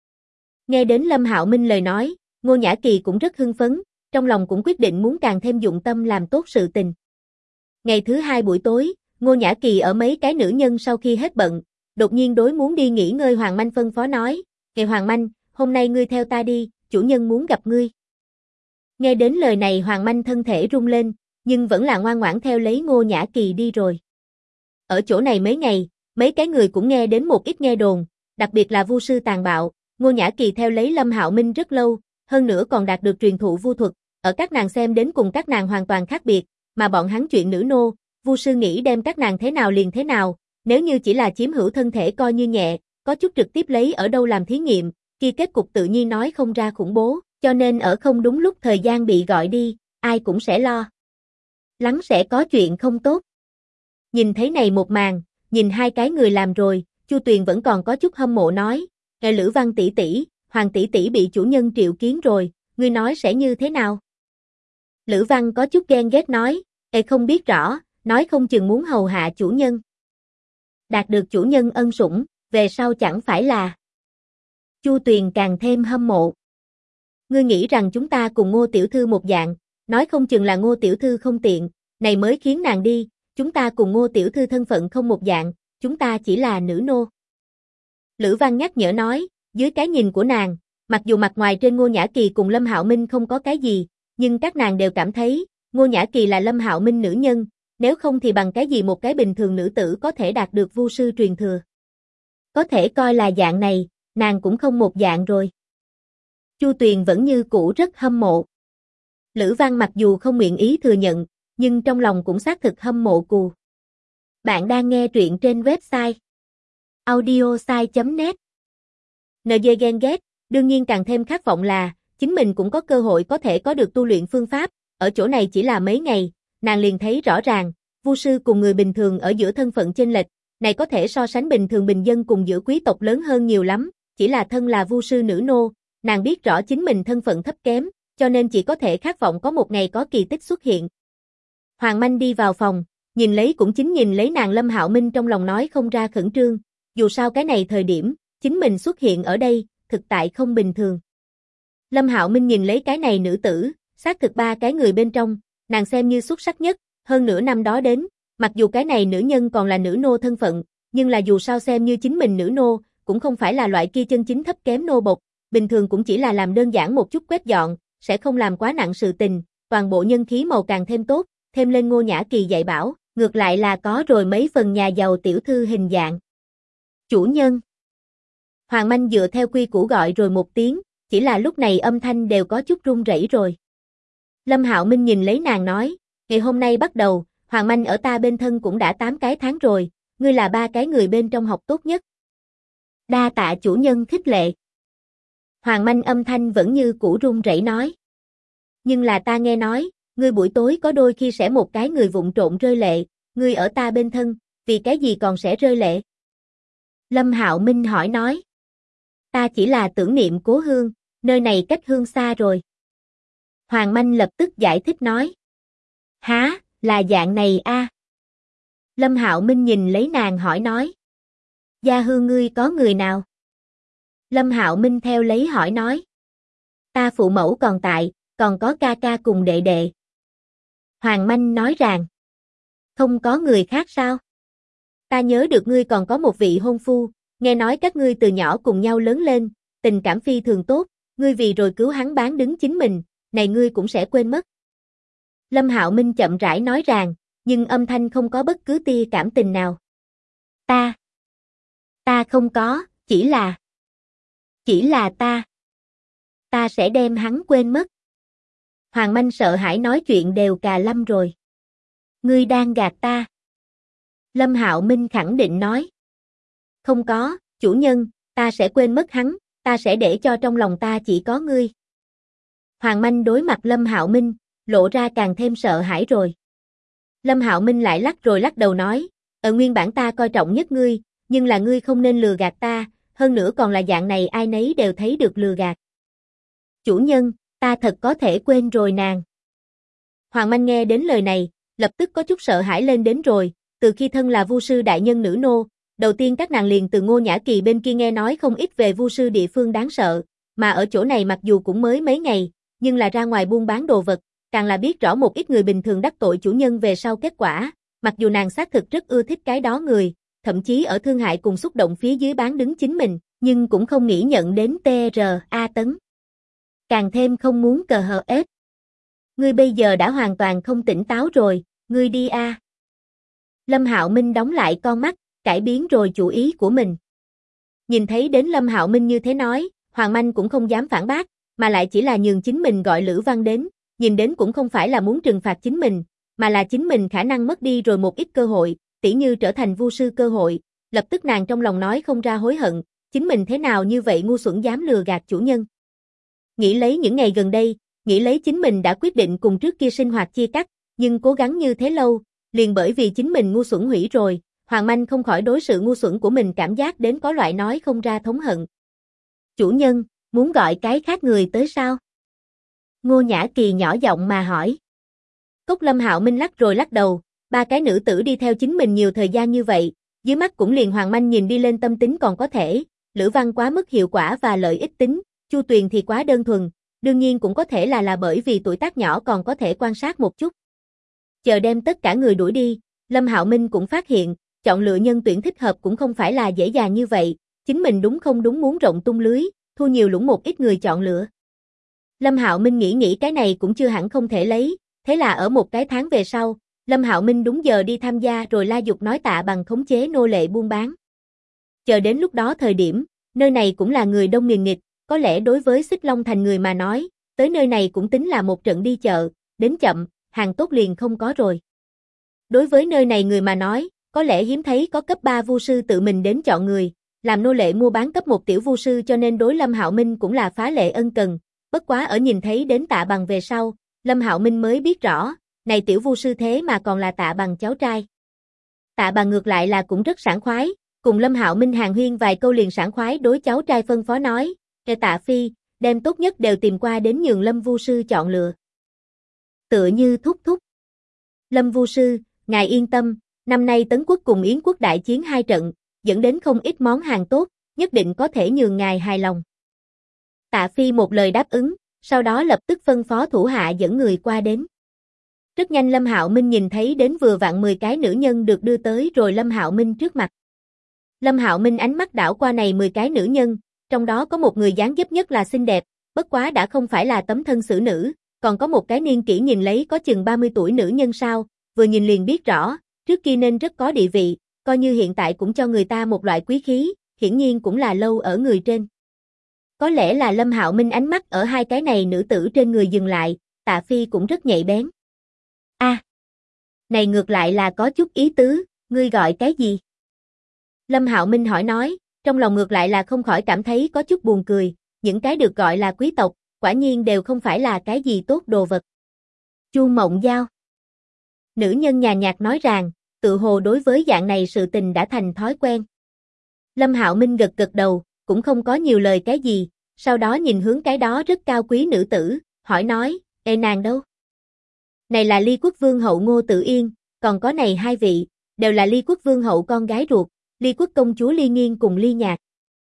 Nghe đến Lâm Hạo Minh lời nói, Ngô Nhã Kỳ cũng rất hưng phấn, trong lòng cũng quyết định muốn càng thêm dụng tâm làm tốt sự tình. Ngày thứ 2 buổi tối, Ngô Nhã Kỳ ở mấy cái nữ nhân sau khi hết bận, đột nhiên đối muốn đi nghỉ ngơi Hoàng Manh phân phó nói, "Ngày Hoàng Manh, hôm nay ngươi theo ta đi, chủ nhân muốn gặp ngươi." Nghe đến lời này Hoàng Manh thân thể rung lên, nhưng vẫn là ngoan ngoãn theo lấy Ngô Nhã Kỳ đi rồi. Ở chỗ này mấy ngày, mấy cái người cũng nghe đến một ít nghe đồn, đặc biệt là vu sư tàn bạo, Ngô Nhã Kỳ theo lấy Lâm Hạo Minh rất lâu, hơn nữa còn đạt được truyền thụ vu thuật, ở các nàng xem đến cùng các nàng hoàn toàn khác biệt, mà bọn hắn chuyện nữ nô, vu sư nghĩ đem các nàng thế nào liền thế nào, nếu như chỉ là chiếm hữu thân thể coi như nhẹ, có chút trực tiếp lấy ở đâu làm thí nghiệm, kia kết cục tự nhiên nói không ra khủng bố, cho nên ở không đúng lúc thời gian bị gọi đi, ai cũng sẽ lo lắng sẽ có chuyện không tốt. Nhìn thấy này một màn, nhìn 2 cái người làm rồi, Chu Tuyền vẫn còn có chút hâm mộ nói, "Nghe Lữ Văn tỷ tỷ, Hoàng tỷ tỷ bị chủ nhân triệu kiến rồi, ngươi nói sẽ như thế nào?" Lữ Văn có chút ghen ghét nói, không biết rõ, nói không chừng muốn hầu hạ chủ nhân. Đạt được chủ nhân ân sủng, về sau chẳng phải là." Chu Tuyền càng thêm hâm mộ. "Ngươi nghĩ rằng chúng ta cùng Ngô tiểu thư một dạng, nói không chừng là Ngô tiểu thư không tiện, này mới khiến nàng đi, chúng ta cùng Ngô tiểu thư thân phận không một dạng, chúng ta chỉ là nữ nô." Lữ Văn nhắc nhở nói, dưới cái nhìn của nàng, mặc dù mặt ngoài trên Ngô Nhã Kỳ cùng Lâm Hạo Minh không có cái gì, nhưng các nàng đều cảm thấy, Ngô Nhã Kỳ là Lâm Hạo Minh nữ nhân, nếu không thì bằng cái gì một cái bình thường nữ tử có thể đạt được vu sư truyền thừa. Có thể coi là dạng này, nàng cũng không một dạng rồi. Chu Tuyền vẫn như cũ rất hâm mộ. Lữ Văn mặc dù không nguyện ý thừa nhận, nhưng trong lòng cũng xác thực hâm mộ cù. Bạn đang nghe truyện trên website audiosai.net. NG ghen ghét, đương nhiên càng thêm khát vọng là, chính mình cũng có cơ hội có thể có được tu luyện phương pháp, ở chỗ này chỉ là mấy ngày, nàng liền thấy rõ ràng, vu sư cùng người bình thường ở giữa thân phận chênh lệch, này có thể so sánh bình thường bình dân cùng giữa quý tộc lớn hơn nhiều lắm, chỉ là thân là vu sư nữ nô, nàng biết rõ chính mình thân phận thấp kém, cho nên chỉ có thể khát vọng có một ngày có kỳ tích xuất hiện. Hoàng Manh đi vào phòng, nhìn lấy cũng chính nhìn lấy nàng Lâm Hạo Minh trong lòng nói không ra khẩn trương, dù sao cái này thời điểm, chính mình xuất hiện ở đây, thực tại không bình thường. Lâm Hạo Minh nhìn lấy cái này nữ tử, xác thực ba cái người bên trong, nàng xem như xuất sắc nhất, hơn nửa năm đó đến, mặc dù cái này nữ nhân còn là nữ nô thân phận, nhưng là dù sao xem như chính mình nữ nô, cũng không phải là loại kia chân chính thấp kém nô bộc, bình thường cũng chỉ là làm đơn giản một chút quét dọn, sẽ không làm quá nặng sự tình, toàn bộ nhân khí màu càng thêm tốt, thêm lên Ngô Nhã Kỳ dạy bảo, ngược lại là có rồi mấy phần nhà giàu tiểu thư hình dạng. Chủ nhân. Hoàng Manh dựa theo quy củ gọi rồi một tiếng, chỉ là lúc này âm thanh đều có chút run rẩy rồi. Lâm Hạo Minh nhìn lấy nàng nói, ngày hôm nay bắt đầu, Hoàng Manh ở ta bên thân cũng đã 8 cái tháng rồi, ngươi là 3 cái người bên trong học tốt nhất. Đa tạ chủ nhân khích lệ. Hoàng Manh âm thanh vẫn như cũ run rẩy nói. Nhưng là ta nghe nói, ngươi buổi tối có đôi khi sẽ một cái người vụng trộn rơi lệ, ngươi ở ta bên thân, vì cái gì còn sẽ rơi lệ? Lâm Hạo Minh hỏi nói. Ta chỉ là tưởng niệm cố hương, nơi này cách hương xa rồi. Hoàng Manh lập tức giải thích nói. Hả, là dạng này a? Lâm Hạo Minh nhìn lấy nàng hỏi nói. Gia hương ngươi có người nào? Lâm Hạo Minh theo lấy hỏi nói. Ta phụ mẫu còn tại, còn có ca ca cùng đệ đệ. Hoàng Manh nói rằng. Không có người khác sao? Ta nhớ được ngươi còn có một vị hôn phu, nghe nói các ngươi từ nhỏ cùng nhau lớn lên, tình cảm phi thường tốt, ngươi vì rồi cứu hắn bán đứng chính mình, này ngươi cũng sẽ quên mất. Lâm Hạo Minh chậm rãi nói rằng, nhưng âm thanh không có bất cứ tia cảm tình nào. Ta không có, chỉ là ta sẽ đem hắn quên mất. Hoàng Manh sợ hãi nói chuyện đều cà lâm rồi. Ngươi đang gạt ta. Lâm Hạo Minh khẳng định nói. Không có, chủ nhân, ta sẽ quên mất hắn, ta sẽ để cho trong lòng ta chỉ có ngươi. Hoàng Manh đối mặt Lâm Hạo Minh, lộ ra càng thêm sợ hãi rồi. Lâm Hạo Minh lại lắc rồi lắc đầu nói, nguyên bản ta coi trọng nhất ngươi, nhưng là ngươi không nên lừa gạt ta, hơn nữa còn là dạng này ai nấy đều thấy được lừa gạt. Chủ nhân, ta thật có thể quên rồi nàng. Hoàng Manh nghe đến lời này, lập tức có chút sợ hãi lên đến rồi, từ khi thân là Vu sư đại nhân nữ nô, đầu tiên các nàng liền từ Ngô Nhã Kỳ bên kia nghe nói không ít về Vu sư địa phương đáng sợ, mà ở chỗ này mặc dù cũng mới mấy ngày, nhưng là ra ngoài buôn bán đồ vật, càng là biết rõ một ít người bình thường đắc tội chủ nhân về sau kết quả, mặc dù nàng xác thực rất ưa thích cái đó người, thậm chí ở thương hại cùng xúc động phía dưới bán đứng chính mình, nhưng cũng không nghĩ nhận đến TRA tấn. Càng thêm không muốn cờ hờ ép. Ngươi bây giờ đã hoàn toàn không tỉnh táo rồi, ngươi đi a. Lâm Hạo Minh đóng lại con mắt, cải biến rồi chủ ý của mình. Nhìn thấy đến Lâm Hạo Minh như thế nói, Hoàng Manh cũng không dám phản bác, mà lại chỉ là nhường chính mình gọi Lữ Văn đến, nhìn đến cũng không phải là muốn trừng phạt chính mình, mà là chính mình khả năng mất đi rồi một ít cơ hội, tỉ như trở thành vu sư cơ hội, lập tức nàng trong lòng nói không ra hối hận, chính mình thế nào như vậy ngu xuẩn dám lừa gạt chủ nhân. Nghĩ lấy những ngày gần đây, nghĩ lấy chính mình đã quyết định cùng trước kia sinh hoạt chia cắt, nhưng cố gắng như thế lâu, liền bởi vì chính mình ngu xuẩn hủy rồi, Hoàng Manh không khỏi đối sự ngu xuẩn của mình cảm giác đến có loại nói không ra thống hận. Chủ nhân, muốn gọi cái khác người tới sao? Ngô Nhã Kỳ nhỏ giọng mà hỏi. Cốc Lâm Hạo Minh lắc rồi lắc đầu, ba cái nữ tử đi theo chính mình nhiều thời gian như vậy, dưới mắt cũng liền Hoàng Manh nhìn đi lên tâm tính còn có thể, Lữ Văn quá mức hiệu quả và lợi ích tính, Chu Tuyền thì quá đơn thuần, đương nhiên cũng có thể là bởi vì tuổi tác nhỏ còn có thể quan sát một chút. Chờ đem tất cả người đuổi đi, Lâm Hạo Minh cũng phát hiện, chọn lựa nhân tuyển thích hợp cũng không phải là dễ dàng như vậy, chính mình đúng không đúng muốn rộng tung lưới, thu nhiều lũng một ít người chọn lựa. Lâm Hạo Minh nghĩ cái này cũng chưa hẳn không thể lấy, thế là ở một cái tháng về sau, Lâm Hạo Minh đúng giờ đi tham gia rồi la dục nói tạ bằng khống chế nô lệ buôn bán. Chờ đến lúc đó thời điểm, nơi này cũng là người đông nghìn nghịt, có lẽ đối với Xích Long Thành người mà nói, tới nơi này cũng tính là một trận đi chợ, đến chậm, hàng tốt liền không có rồi. Đối với nơi này người mà nói, có lẽ hiếm thấy có cấp 3 vu sư tự mình đến chọn người, làm nô lệ mua bán cấp 1 tiểu vu sư cho nên đối Lâm Hạo Minh cũng là phá lệ ân cần, bất quá ở nhìn thấy đến Tạ Bằng về sau, Lâm Hạo Minh mới biết rõ, này tiểu vu sư thế mà còn là Tạ Bằng cháu trai. Tạ Bằng ngược lại là cũng rất sảng khoái, cùng Lâm Hạo Minh hàn huyên vài câu liền sảng khoái đối cháu trai phân phó nói, Tạ Phi, đem tốt nhất đều tìm qua đến nhường Lâm vu sư chọn lựa. Tựa như thúc thúc. Lâm vu sư, ngài yên tâm, năm nay Tấn quốc cùng Yến quốc đại chiến 2 trận, dẫn đến không ít món hàng tốt, nhất định có thể nhường ngài hài lòng. Tạ Phi một lời đáp ứng, sau đó lập tức phân phó thủ hạ dẫn người qua đến. Rất nhanh Lâm Hạo Minh nhìn thấy đến vừa vặn 10 cái nữ nhân được đưa tới rồi Lâm Hạo Minh trước mặt. Lâm Hạo Minh ánh mắt đảo qua này 10 cái nữ nhân, trong đó có một người dáng dấp nhất là xinh đẹp, bất quá đã không phải là tấm thân xử nữ, còn có một cái niên kỷ nhìn lấy có chừng 30 tuổi nữ nhân sao, vừa nhìn liền biết rõ, trước kia nên rất có địa vị, coi như hiện tại cũng cho người ta một loại quý khí, hiển nhiên cũng là lâu ở người trên. Có lẽ là Lâm Hạo Minh ánh mắt ở hai cái này nữ tử trên người dừng lại, Tạ Phi cũng rất nhạy bén. Này ngược lại là có chút ý tứ, ngươi gọi cái gì? Lâm Hạo Minh hỏi nói, trong lòng ngược lại là không khỏi cảm thấy có chút buồn cười, những cái được gọi là quý tộc, quả nhiên đều không phải là cái gì tốt đồ vật. Chu Mộng Giao. Nữ nhân nhàn nhạt nói rằng, tự hồ đối với dạng này sự tình đã thành thói quen. Lâm Hạo Minh gật gật đầu, cũng không có nhiều lời cái gì, sau đó nhìn hướng cái đó rất cao quý nữ tử, hỏi nói, ê nàng đâu? Này là Ly Quốc Vương hậu Ngô Tự Yên, còn có này hai vị, đều là Ly Quốc Vương hậu con gái ruột, Ly Quốc công chúa Ly Nghiên cùng Ly Nhạc.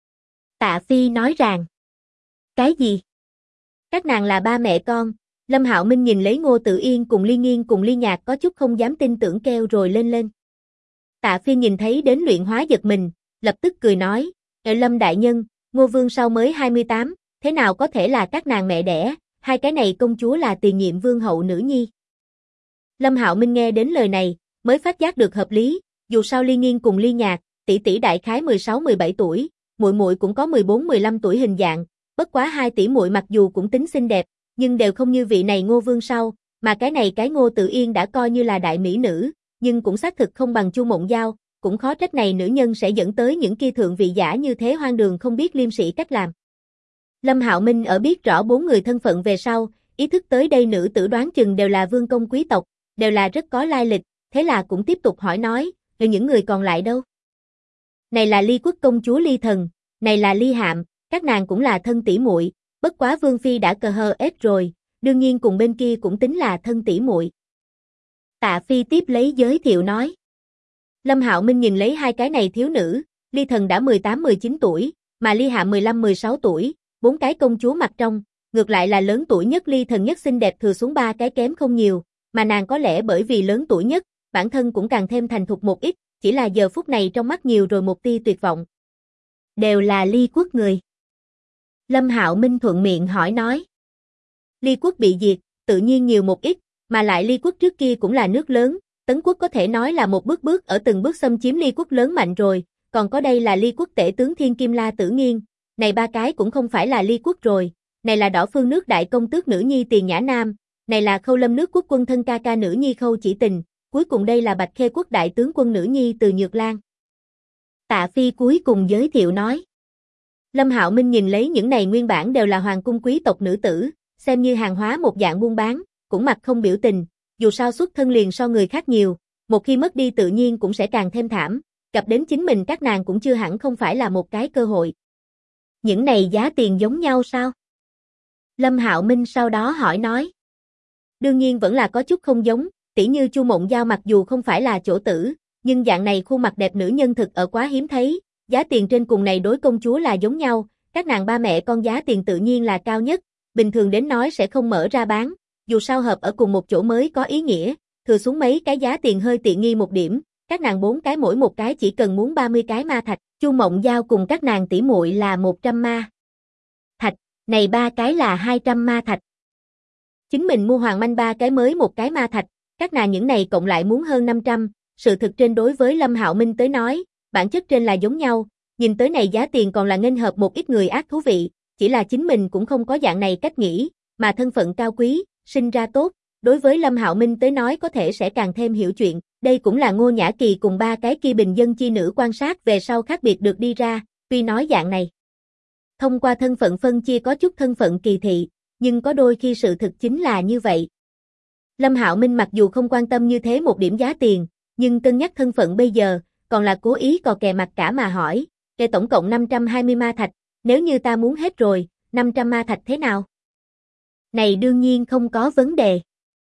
Tạ Phi nói rằng, cái gì? Các nàng là ba mẹ con. Lâm Hạo Minh nhìn lấy Ngô Tự Yên cùng Ly Nghiên cùng Ly Nhạc có chút không dám tin tưởng kêu rồi lên. Tạ Phi nhìn thấy đến Luyện Hóa giật mình, lập tức cười nói, Lâm đại nhân, Ngô Vương sau mới 28, thế nào có thể là các nàng mẹ đẻ, hai cái này công chúa là tiền nhiệm vương hậu nữ nhi. Lâm Hạo Minh nghe đến lời này, mới phát giác được hợp lý, dù sao Ly Nghiên cùng Ly Nhạc, tỷ tỷ đại khái 16-17 tuổi, muội muội cũng có 14-15 tuổi hình dạng, bất quá hai tỷ muội mặc dù cũng tính xinh đẹp, nhưng đều không như vị này Ngô Vương sau, mà cái này cái Ngô Tự Yên đã coi như là đại mỹ nữ, nhưng cũng xác thực không bằng Chu Mộng Giao, cũng khó trách này nữ nhân sẽ dẫn tới những kia thượng vị giả như thế hoang đường không biết liêm sĩ cách làm. Lâm Hạo Minh ở biết rõ bốn người thân phận về sau, ý thức tới đây nữ tử đoán chừng đều là vương công quý tộc, đều là rất có lai lịch, thế là cũng tiếp tục hỏi nói, những người còn lại đâu? Này là Ly Quốc công chúa Ly Thần, này là Ly Hạm, các nàng cũng là thân tỷ muội, bất quá Vương phi đã cờ hờ ết rồi, đương nhiên cùng bên kia cũng tính là thân tỷ muội. Tạ Phi tiếp lấy giới thiệu nói. Lâm Hạo Minh nhìn lấy hai cái này thiếu nữ, Ly Thần đã 18-19 tuổi, mà Ly Hạm 15-16 tuổi, bốn cái công chúa mặt trong, ngược lại là lớn tuổi nhất Ly Thần nhất xinh đẹp thừa xuống ba cái kém không nhiều, mà nàng có lẽ bởi vì lớn tuổi nhất, bản thân cũng càng thêm thành thục một ít, chỉ là giờ phút này trong mắt nhiều rồi một tia tuyệt vọng. Đều là Ly Quốc người. Lâm Hạo Minh thuận miệng hỏi nói. Ly Quốc bị diệt, tự nhiên nhiều một ít, mà lại Ly Quốc trước kia cũng là nước lớn, Tấn Quốc có thể nói là một bước ở từng bước xâm chiếm Ly Quốc lớn mạnh rồi, còn có đây là Ly Quốc tể tướng Thiên Kim La Tử Nghiên, này ba cái cũng không phải là Ly Quốc rồi, này là Đỏ Phương nước đại công tước nữ nhi Tiền Nhã Nam, này là Khâu Lâm nước quốc quân thân ca ca nữ nhi Khâu Chỉ Tình, cuối cùng đây là Bạch Khê quốc đại tướng quân nữ nhi Từ Nhược Lan. Tạ Phi cuối cùng giới thiệu nói. Lâm Hạo Minh nhìn lấy những này nguyên bản đều là hoàng cung quý tộc nữ tử, xem như hàng hóa một dạng buôn bán, cũng mặt không biểu tình, dù sao xuất thân liền so người khác nhiều, một khi mất đi tự nhiên cũng sẽ càng thêm thảm, gặp đến chính mình các nàng cũng chưa hẳn không phải là một cái cơ hội. Những này giá tiền giống nhau sao? Lâm Hạo Minh sau đó hỏi nói. Đương nhiên vẫn là có chút không giống, tỉ như Chu Mộng Giao mặc dù không phải là chỗ tử, nhưng dạng này khuôn mặt đẹp nữ nhân thực ở quá hiếm thấy, giá tiền trên cùng này đối công chúa là giống nhau, các nàng ba mẹ con giá tiền tự nhiên là cao nhất, bình thường đến nói sẽ không mở ra bán, dù sao hợp ở cùng một chỗ mới có ý nghĩa, thừa xuống mấy cái giá tiền hơi tiện nghi một điểm, các nàng 4 cái mỗi một cái chỉ cần muốn 30 cái ma thạch, Chu Mộng Giao cùng các nàng tỷ muội là 100 ma thạch, này 3 cái là 200 ma thạch. Chính mình mua hoàng manh 3 cái mới một cái ma thạch, các nàng những này cộng lại muốn hơn 500, sự thực trên đối với Lâm Hạo Minh tới nói, bản chất trên là giống nhau, nhìn tới này giá tiền còn là nghênh hợp một ít người ác thú vị, chỉ là chính mình cũng không có dạng này cách nghĩ, mà thân phận cao quý, sinh ra tốt, đối với Lâm Hạo Minh tới nói có thể sẽ càng thêm hiểu chuyện, đây cũng là Ngô Nhã Kỳ cùng 3 cái kia bình dân chi nữ quan sát về sau khác biệt được đi ra, tuy nói dạng này. Thông qua thân phận phân chia có chút thân phận kỳ thị, nhưng có đôi khi sự thực chính là như vậy. Lâm Hạo Minh mặc dù không quan tâm như thế một điểm giá tiền, nhưng cân nhắc thân phận bây giờ, còn là cố ý cò kè mặt cả mà hỏi, tổng cộng 520 ma thạch, nếu như ta muốn hết rồi, 500 ma thạch thế nào? Này đương nhiên không có vấn đề.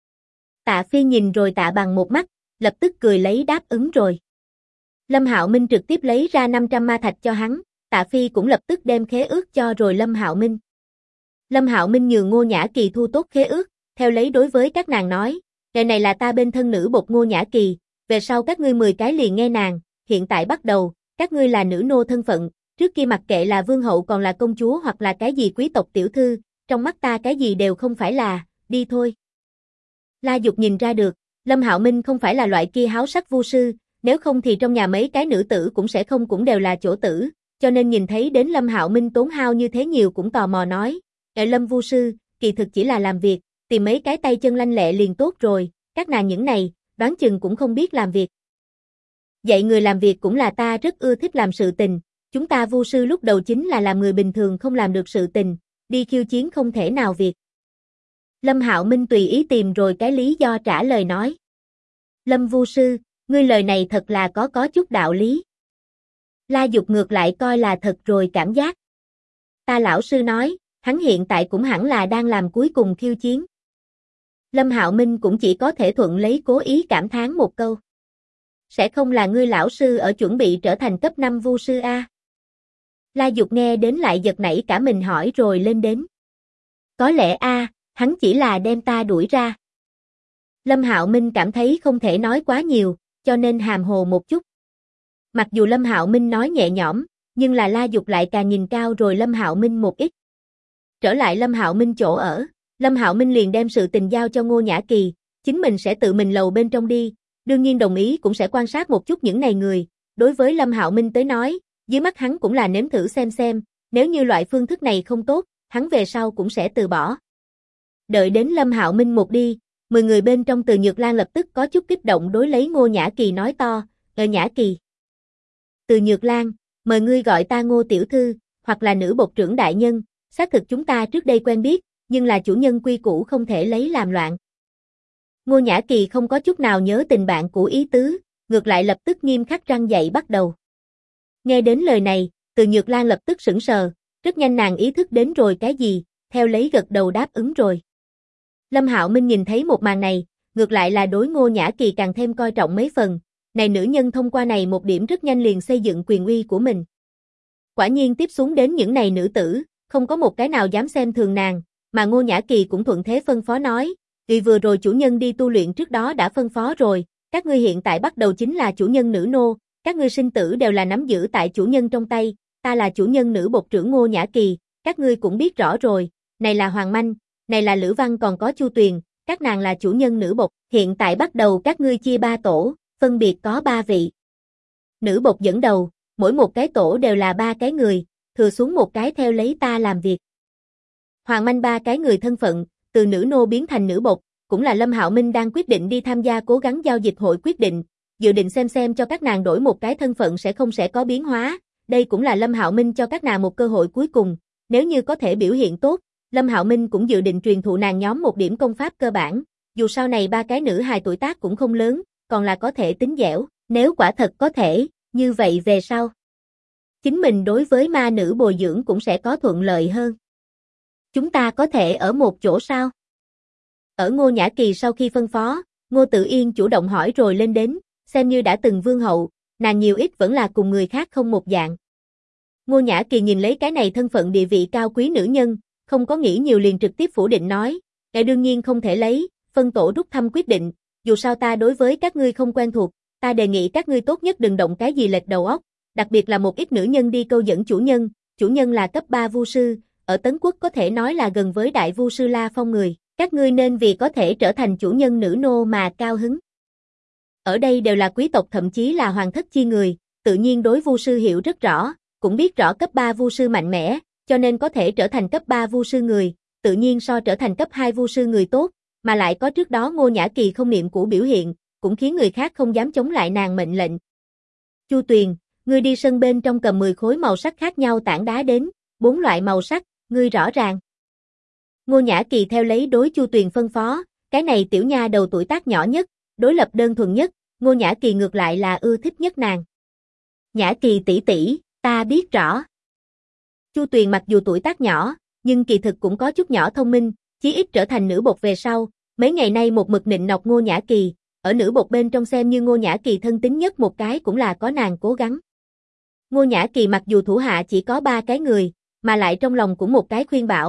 Tạ Phi nhìn rồi Tạ Bằng một mắt, lập tức cười lấy đáp ứng rồi. Lâm Hạo Minh trực tiếp lấy ra 500 ma thạch cho hắn, Tạ Phi cũng lập tức đem khế ước cho rồi Lâm Hạo Minh. Lâm Hạo Minh nhường Ngô Nhã Kỳ thu tốt khế ước, theo lấy đối với các nàng nói, ngày này là ta bên thân nữ bột Ngô Nhã Kỳ, về sau các ngươi 10 cái liền nghe nàng, hiện tại bắt đầu, các ngươi là nữ nô thân phận, trước kia mặc kệ là vương hậu còn là công chúa hoặc là cái gì quý tộc tiểu thư, trong mắt ta cái gì đều không phải là, đi thôi. La Dục nhìn ra được, Lâm Hạo Minh không phải là loại kia háo sắc vu sư, nếu không thì trong nhà mấy cái nữ tử cũng sẽ không cũng đều là chỗ tử, cho nên nhìn thấy đến Lâm Hạo Minh tốn hao như thế nhiều cũng tò mò nói, Lâm vu sư, kỳ thực chỉ là làm việc, tìm mấy cái tay chân lanh lẹ liền tốt rồi, các nàng những này, đoán chừng cũng không biết làm việc. Dạy người làm việc cũng là ta rất ưa thích làm sự tình, chúng ta vu sư lúc đầu chính là làm người bình thường không làm được sự tình, đi khiêu chiến không thể nào việc. Lâm Hạo Minh tùy ý tìm rồi cái lý do trả lời nói. Lâm vu sư, ngươi lời này thật là có chút đạo lý. La Dục ngược lại coi là thật rồi cảm giác. Ta lão sư nói, hắn hiện tại cũng hẳn là đang làm cuối cùng khiêu chiến. Lâm Hạo Minh cũng chỉ có thể thuận lấy cố ý cảm thán một câu. Sẽ không là ngươi lão sư ở chuẩn bị trở thành cấp 5 vu sư a? La Dục nghe đến lại giật nảy cả mình hỏi rồi lên đến. Có lẽ a, hắn chỉ là đem ta đuổi ra. Lâm Hạo Minh cảm thấy không thể nói quá nhiều, cho nên hàm hồ một chút. Mặc dù Lâm Hạo Minh nói nhẹ nhõm, nhưng là La Dục lại càng nhìn cao rồi Lâm Hạo Minh một ít. Trở lại Lâm Hạo Minh chỗ ở, Lâm Hạo Minh liền đem sự tình giao cho Ngô Nhã Kỳ, chính mình sẽ tự mình lầu bên trong đi, đương nhiên đồng ý cũng sẽ quan sát một chút những này người, đối với Lâm Hạo Minh tới nói, dưới mắt hắn cũng là nếm thử xem, nếu như loại phương thức này không tốt, hắn về sau cũng sẽ từ bỏ. Đợi đến Lâm Hạo Minh một đi, 10 người bên trong Từ Nhược Lan lập tức có chút kích động đối lấy Ngô Nhã Kỳ nói to, Nhã Kỳ. Từ Nhược Lan, mời ngươi gọi ta Ngô tiểu thư, hoặc là nữ bột trưởng đại nhân, xác thực chúng ta trước đây quen biết, nhưng là chủ nhân quy củ không thể lấy làm loạn. Ngô Nhã Kỳ không có chút nào nhớ tình bạn của ý tứ, ngược lại lập tức nghiêm khắc răng dậy bắt đầu. Nghe đến lời này, Từ Nhược Lan lập tức sững sờ, rất nhanh nàng ý thức đến rồi cái gì, theo lấy gật đầu đáp ứng rồi. Lâm Hạo Minh nhìn thấy một màn này, ngược lại là đối Ngô Nhã Kỳ càng thêm coi trọng mấy phần, này nữ nhân thông qua này một điểm rất nhanh liền xây dựng quyền uy của mình. Quả nhiên tiếp xuống đến những này nữ tử, không có một cái nào dám xem thường nàng, mà Ngô Nhã Kỳ cũng thuận thế phân phó nói, vì vừa rồi chủ nhân đi tu luyện trước đó đã phân phó rồi, các ngươi hiện tại bắt đầu chính là chủ nhân nữ nô, các ngươi sinh tử đều là nắm giữ tại chủ nhân trong tay, ta là chủ nhân nữ bột trưởng Ngô Nhã Kỳ, các ngươi cũng biết rõ rồi, này là Hoàng Manh, này là Lữ Văn còn có Chu Tuyền, các nàng là chủ nhân nữ bột, hiện tại bắt đầu các ngươi chia 3 tổ, phân biệt có 3 vị. Nữ bột dẫn đầu, mỗi một cái tổ đều là 3 cái người, thừa xuống một cái theo lấy ta làm việc. Hoàng Manh 3 cái người thân phận, từ nữ nô biến thành nữ bột, cũng là Lâm Hạo Minh đang quyết định đi tham gia cố gắng giao dịch hội quyết định, dự định xem cho các nàng đổi một cái thân phận sẽ không có biến hóa, đây cũng là Lâm Hạo Minh cho các nàng một cơ hội cuối cùng, nếu như có thể biểu hiện tốt, Lâm Hạo Minh cũng dự định truyền thụ nàng nhóm một điểm công pháp cơ bản, dù sau này 3 cái nữ hài tuổi tác cũng không lớn, còn là có thể tính dẻo, nếu quả thật có thể, như vậy về sau. Chính mình đối với ma nữ bồi dưỡng cũng sẽ có thuận lợi hơn. Chúng ta có thể ở một chỗ sao? Ở Ngô Nhã Kỳ sau khi phân phó, Ngô Tự Yên chủ động hỏi rồi lên đến, xem như đã từng vương hậu, nàng nhiều ít vẫn là cùng người khác không một dạng. Ngô Nhã Kỳ nhìn lấy cái này thân phận địa vị cao quý nữ nhân, không có nghĩ nhiều liền trực tiếp phủ định nói, đương nhiên không thể lấy, phân tổ rút thăm quyết định, dù sao ta đối với các ngươi không quen thuộc, ta đề nghị các ngươi tốt nhất đừng động cái gì lệch đầu óc, đặc biệt là một ít nữ nhân đi câu dẫn chủ nhân là cấp 3 vu sư, ở Tấn Quốc có thể nói là gần với đại vu sư La Phong người, các ngươi nên vì có thể trở thành chủ nhân nữ nô mà cao hứng. Ở đây đều là quý tộc thậm chí là hoàng thất chi người, tự nhiên đối vu sư hiểu rất rõ, cũng biết rõ cấp 3 vu sư mạnh mẽ, cho nên có thể trở thành cấp 3 vu sư người, tự nhiên so trở thành cấp 2 vu sư người tốt, mà lại có trước đó Ngô Nhã Kỳ không niệm của biểu hiện, cũng khiến người khác không dám chống lại nàng mệnh lệnh. Chu Tuyền, ngươi đi sân bên trong cầm 10 khối màu sắc khác nhau tảng đá đến, 4 loại màu sắc, ngươi rõ ràng. Ngô Nhã Kỳ theo lấy đối Chu Tuyền phân phó, cái này tiểu nha đầu tuổi tác nhỏ nhất, đối lập đơn thuần nhất, Ngô Nhã Kỳ ngược lại là ưa thích nhất nàng. Nhã Kỳ tỷ tỷ, ta biết rõ. Chu Tuyền mặc dù tuổi tác nhỏ, nhưng kỳ thực cũng có chút nhỏ thông minh, chí ít trở thành nữ bột về sau, mấy ngày nay một mực nịnh nọt Ngô Nhã Kỳ, ở nữ bột bên trong xem như Ngô Nhã Kỳ thân tín nhất một cái cũng là có nàng cố gắng. Ngô Nhã Kỳ mặc dù thủ hạ chỉ có 3 cái người, mà lại trong lòng cũng một cái khuyên bảo,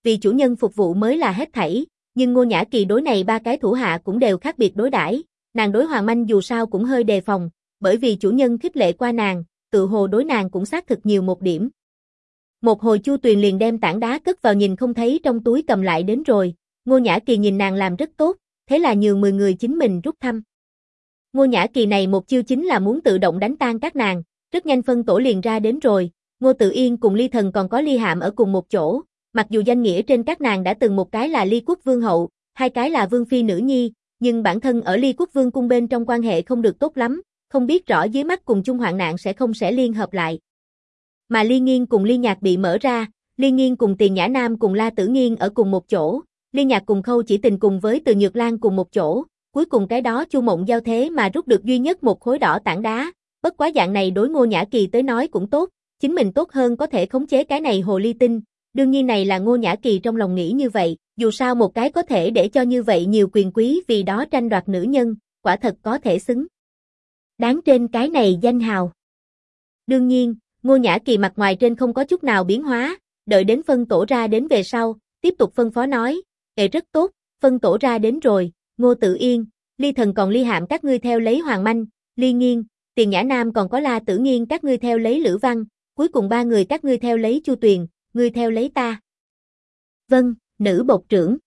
vì chủ nhân phục vụ mới là hết thảy, nhưng Ngô Nhã Kỳ đối này ba cái thủ hạ cũng đều khác biệt đối đãi, nàng đối Hoàng Manh dù sao cũng hơi đề phòng, bởi vì chủ nhân khích lệ qua nàng, tự hồ đối nàng cũng xác thực nhiều một điểm. Một hồi Chu Tuyền liền đem tảng đá cất vào nhìn không thấy trong túi cầm lại đến rồi, Ngô Nhã Kỳ nhìn nàng làm rất tốt, thế là nhường 10 người chính mình rút thăm. Ngô Nhã Kỳ này một chiêu chính là muốn tự động đánh tan các nàng, rất nhanh phân tổ liền ra đến rồi, Ngô Tự Yên cùng Ly Thần còn có Ly Hạm ở cùng một chỗ, mặc dù danh nghĩa trên các nàng đã từng một cái là Ly Quốc Vương hậu, hai cái là Vương phi nữ nhi, nhưng bản thân ở Ly Quốc Vương cung bên trong quan hệ không được tốt lắm, không biết rõ dưới mắt cùng chung hoạn nạn sẽ liên hợp lại. Mà Ly Nghiên cùng Ly Nhạc bị mở ra, Ly Nghiên cùng Tiền Nhã Nam cùng La Tử Nghiên ở cùng một chỗ, Ly Nhạc cùng Khâu Chỉ Tình cùng với Từ Nhược Lan cùng một chỗ, cuối cùng cái đó Chu Mộng Giao thế mà rút được duy nhất một khối đỏ tảng đá, bất quá dạng này đối Ngô Nhã Kỳ tới nói cũng tốt, chính mình tốt hơn có thể khống chế cái này hồ ly tinh, đương nhiên này là Ngô Nhã Kỳ trong lòng nghĩ như vậy, dù sao một cái có thể để cho như vậy nhiều quyền quý vì đó tranh đoạt nữ nhân, quả thật có thể xứng đáng trên cái này danh hào. Đương nhiên, Ngô Nhã Kỳ mặt ngoài trên không có chút nào biến hóa, đợi đến phân tổ ra đến về sau, tiếp tục phân phó nói, rất tốt, phân tổ ra đến rồi, Ngô Tự Yên, Ly Thần còn Ly Hạm các ngươi theo lấy Hoàng Manh, Ly Nghiên, Tiền Nhã Nam còn có La Tử Nghiên các ngươi theo lấy Lữ Văn, cuối cùng ba người các ngươi theo lấy Chu Tuyền, ngươi theo lấy ta. Vâng, nữ bột trưởng.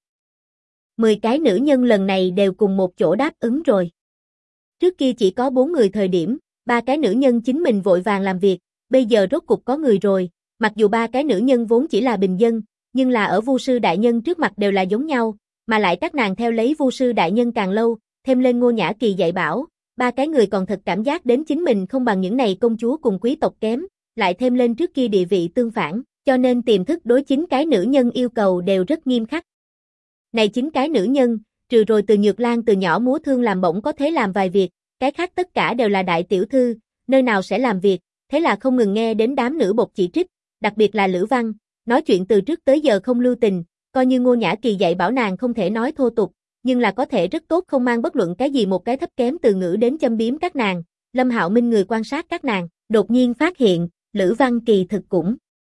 10 cái nữ nhân lần này đều cùng một chỗ đáp ứng rồi. Trước kia chỉ có 4 người thời điểm, 3 cái nữ nhân chính mình vội vàng làm việc, bây giờ rốt cục có người rồi, mặc dù 3 cái nữ nhân vốn chỉ là bình dân, nhưng là ở Vu sư đại nhân trước mặt đều là giống nhau, mà lại các nàng theo lấy Vu sư đại nhân càng lâu, thêm lên Ngô Nhã Kỳ dạy bảo, 3 cái người còn thật cảm giác đến chính mình không bằng những này công chúa cùng quý tộc kém, lại thêm lên trước kia địa vị tương phản, cho nên tiềm thức đối 9 cái nữ nhân yêu cầu đều rất nghiêm khắc. Này 9 cái nữ nhân, trừ rồi Từ Nhược Lan từ nhỏ múa thương làm bổng có thể làm vài việc, cái khác tất cả đều là đại tiểu thư, nơi nào sẽ làm việc, thế là không ngừng nghe đến đám nữ bột chỉ trích, đặc biệt là Lữ Văn, nói chuyện từ trước tới giờ không lưu tình, coi như Ngô Nhã Kỳ dạy bảo nàng không thể nói thô tục, nhưng là có thể rất tốt không mang bất luận cái gì một cái thấp kém từ ngữ đến châm biếm các nàng. Lâm Hạo Minh người quan sát các nàng, đột nhiên phát hiện, Lữ Văn kỳ thực cũng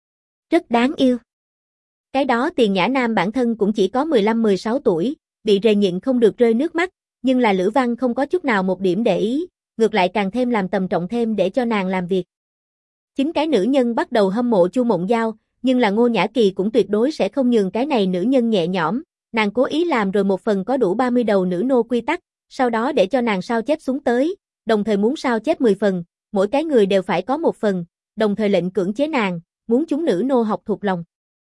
rất đáng yêu. Cái đó Tiền Nhã Nam bản thân cũng chỉ có 15-16 tuổi, bị rề nhịn không được rơi nước mắt, nhưng là Lữ Văn không có chút nào một điểm để ý, ngược lại càng thêm làm tầm trọng thêm để cho nàng làm việc. 9 cái nữ nhân bắt đầu hâm mộ Chu Mộng Giao, nhưng là Ngô Nhã Kỳ cũng tuyệt đối sẽ không nhường cái này nữ nhân nhẹ nhõm, nàng cố ý làm rồi một phần có đủ 30 đầu nữ nô quy tắc, sau đó để cho nàng sao chép xuống tới, đồng thời muốn sao chép 10 phần, mỗi cái người đều phải có một phần, đồng thời lệnh cưỡng chế nàng, muốn chúng nữ nô học thuộc lòng.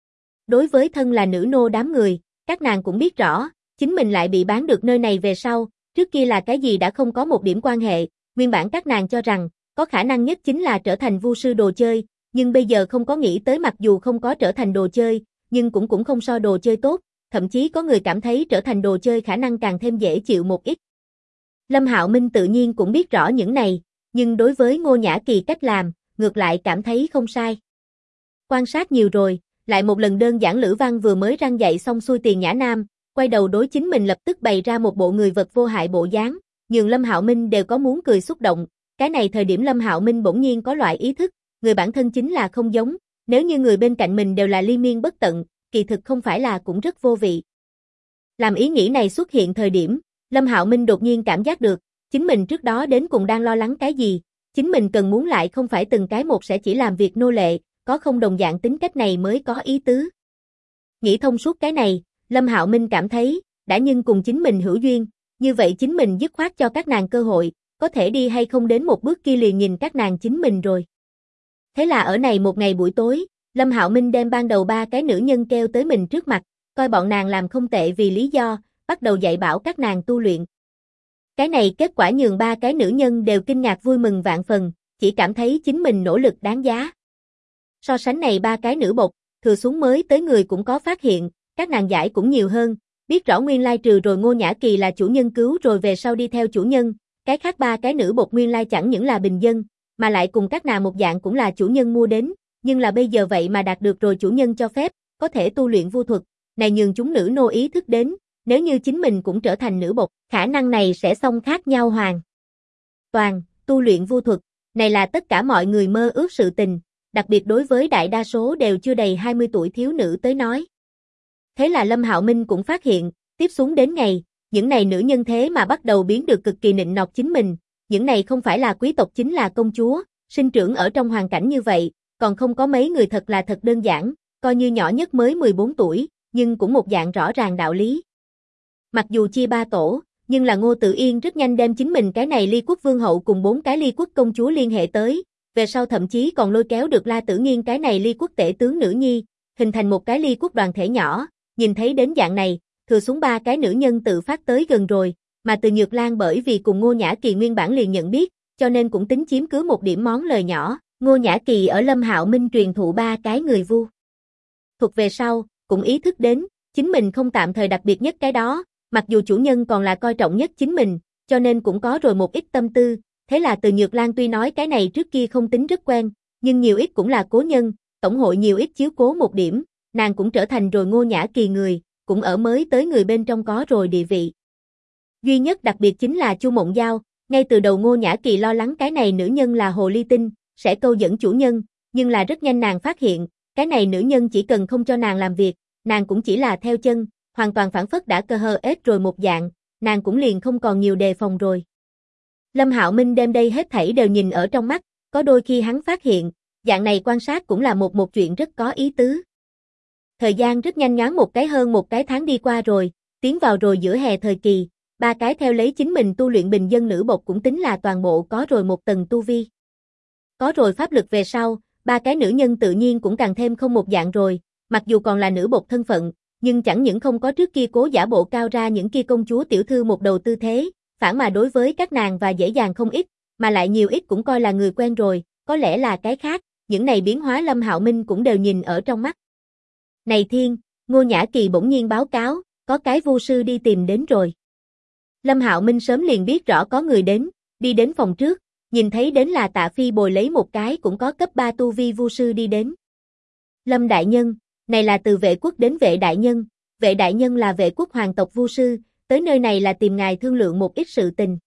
Đối với thân là nữ nô đám người, các nàng cũng biết rõ, chính mình lại bị bán được nơi này về sau, trước kia là cái gì đã không có một điểm quan hệ, nguyên bản các nàng cho rằng, có khả năng nhất chính là trở thành vu sư đồ chơi, nhưng bây giờ không có nghĩ tới mặc dù không có trở thành đồ chơi, nhưng cũng không so đồ chơi tốt, thậm chí có người cảm thấy trở thành đồ chơi khả năng càng thêm dễ chịu một ít. Lâm Hạo Minh tự nhiên cũng biết rõ những này, nhưng đối với Ngô Nhã Kỳ cách làm, ngược lại cảm thấy không sai. Quan sát nhiều rồi, lại một lần đơn giản Lữ Văn vừa mới răng dạy xong xuôi Tiền Nhã Nam, quay đầu đối chính mình lập tức bày ra một bộ người vật vô hại bộ dáng, nhường Lâm Hạo Minh đều có muốn cười xúc động, cái này thời điểm Lâm Hạo Minh bỗng nhiên có loại ý thức, người bản thân chính là không giống, nếu như người bên cạnh mình đều là liên miên bất tận, kỳ thực không phải là cũng rất vô vị. Làm ý nghĩ này xuất hiện thời điểm, Lâm Hạo Minh đột nhiên cảm giác được, chính mình trước đó đến cùng đang lo lắng cái gì, chính mình cần muốn lại không phải từng cái một sẽ chỉ làm việc nô lệ, có không đồng dạng tính cách này mới có ý tứ. Nghĩ thông suốt cái này, Lâm Hạo Minh cảm thấy, đã nhưng cùng chính mình hữu duyên, như vậy chính mình dứt khoát cho các nàng cơ hội, có thể đi hay không đến một bước kia liền nhìn các nàng chính mình rồi. Thế là ở này một ngày buổi tối, Lâm Hạo Minh đem ban đầu 3 cái nữ nhân kêu tới mình trước mặt, coi bọn nàng làm không tệ vì lý do, bắt đầu dạy bảo các nàng tu luyện. Cái này kết quả nhường 3 cái nữ nhân đều kinh ngạc vui mừng vạn phần, chỉ cảm thấy chính mình nỗ lực đáng giá. So sánh này 3 cái nữ bột, thừa xuống mới tới người cũng có phát hiện, các nàng giải cũng nhiều hơn, biết rõ nguyên lai trừ rồi Ngô Nhã Kỳ là chủ nhân cứu rồi về sau đi theo chủ nhân, cái khác 3 cái nữ bột nguyên lai chẳng những là bình dân, mà lại cùng các nàng một dạng cũng là chủ nhân mua đến, nhưng là bây giờ vậy mà đạt được rồi chủ nhân cho phép, có thể tu luyện vu thuật, này nhường chúng nữ nô ý thức đến, nếu như chính mình cũng trở thành nữ bột, khả năng này sẽ song khác nhau hoàn toàn, tu luyện vu thuật, này là tất cả mọi người mơ ước sự tình, đặc biệt đối với đại đa số đều chưa đầy 20 tuổi thiếu nữ tới nói. Thế là Lâm Hạo Minh cũng phát hiện, tiếp xuống đến ngày, những này nữ nhân thế mà bắt đầu biến được cực kỳ nịnh nọt chính mình, những này không phải là quý tộc chính là công chúa, sinh trưởng ở trong hoàn cảnh như vậy, còn không có mấy người thật là thật đơn giản, coi như nhỏ nhất mới 14 tuổi, nhưng cũng một dạng rõ ràng đạo lý. Mặc dù chia ba tổ, nhưng là Ngô Tự Yên rất nhanh đem chính mình cái này Ly Quốc Vương hậu cùng 4 cái Ly Quốc công chúa liên hệ tới, về sau thậm chí còn lôi kéo được La Tử Nghiên cái này Ly Quốc tể tướng nữ nhi, hình thành một cái Ly Quốc đoàn thể nhỏ, nhìn thấy đến dạng này, thừa xuống 3 cái nữ nhân tự phát tới gần rồi, mà Từ Nhược Lan bởi vì cùng Ngô Nhã Kỳ nguyên bản liền nhận biết, cho nên cũng tính chiếm cứ một điểm món lời nhỏ, Ngô Nhã Kỳ ở Lâm Hạo Minh truyền thụ 3 cái người vu thuộc về sau, cũng ý thức đến, chính mình không tạm thời đặc biệt nhất cái đó, mặc dù chủ nhân còn là coi trọng nhất chính mình, cho nên cũng có rồi một ít tâm tư, thế là Từ Nhược Lan tuy nói cái này trước kia không tính rất quen, nhưng nhiều ít cũng là cố nhân, tổng hội nhiều ít chiếu cố một điểm, nàng cũng trở thành rồi Ngô Nhã Kỳ người, cũng ở mới tới người bên trong có rồi địa vị. Duy nhất đặc biệt chính là Chu Mộng Giao, ngay từ đầu Ngô Nhã Kỳ lo lắng cái này nữ nhân là hồ ly tinh, sẽ câu dẫn chủ nhân, nhưng là rất nhanh nàng phát hiện, cái này nữ nhân chỉ cần không cho nàng làm việc, nàng cũng chỉ là theo chân, hoàn toàn phản phất đã cơ hờ ết rồi một dạng, nàng cũng liền không còn nhiều đề phòng rồi. Lâm Hạo Minh đem đây hết thảy đều nhìn ở trong mắt, có đôi khi hắn phát hiện, dạng này quan sát cũng là một chuyện rất có ý tứ. Thời gian rất nhanh nhoáng một cái hơn một cái tháng đi qua rồi, tiến vào rồi giữa hè thời kỳ, 3 cái theo lấy chính mình tu luyện bình dân nữ bộc cũng tính là toàn bộ có rồi một tầng tu vi. Có rồi pháp lực về sau, 3 cái nữ nhân tự nhiên cũng càng thêm không một dạng rồi, mặc dù còn là nữ bộc thân phận, nhưng chẳng những không có trước kia cố giả bộ cao ra những kia công chúa tiểu thư một đầu tư thế, phản mà đối với các nàng và dễ dàng không ít, mà lại nhiều ít cũng coi là người quen rồi, có lẽ là cái khác, những này biến hóa Lâm Hạo Minh cũng đều nhìn ở trong mắt. Này thiên, Ngô Nhã Kỳ bỗng nhiên báo cáo, có cái vu sư đi tìm đến rồi. Lâm Hạo Minh sớm liền biết rõ có người đến, đi đến phòng trước, nhìn thấy đến là Tạ Phi bồi lấy một cái cũng có cấp 3 tu vi vu sư đi đến. Lâm đại nhân, này là từ Vệ Quốc đến Vệ đại nhân là Vệ Quốc hoàng tộc vu sư, tới nơi này là tìm ngài thương lượng một ít sự tình.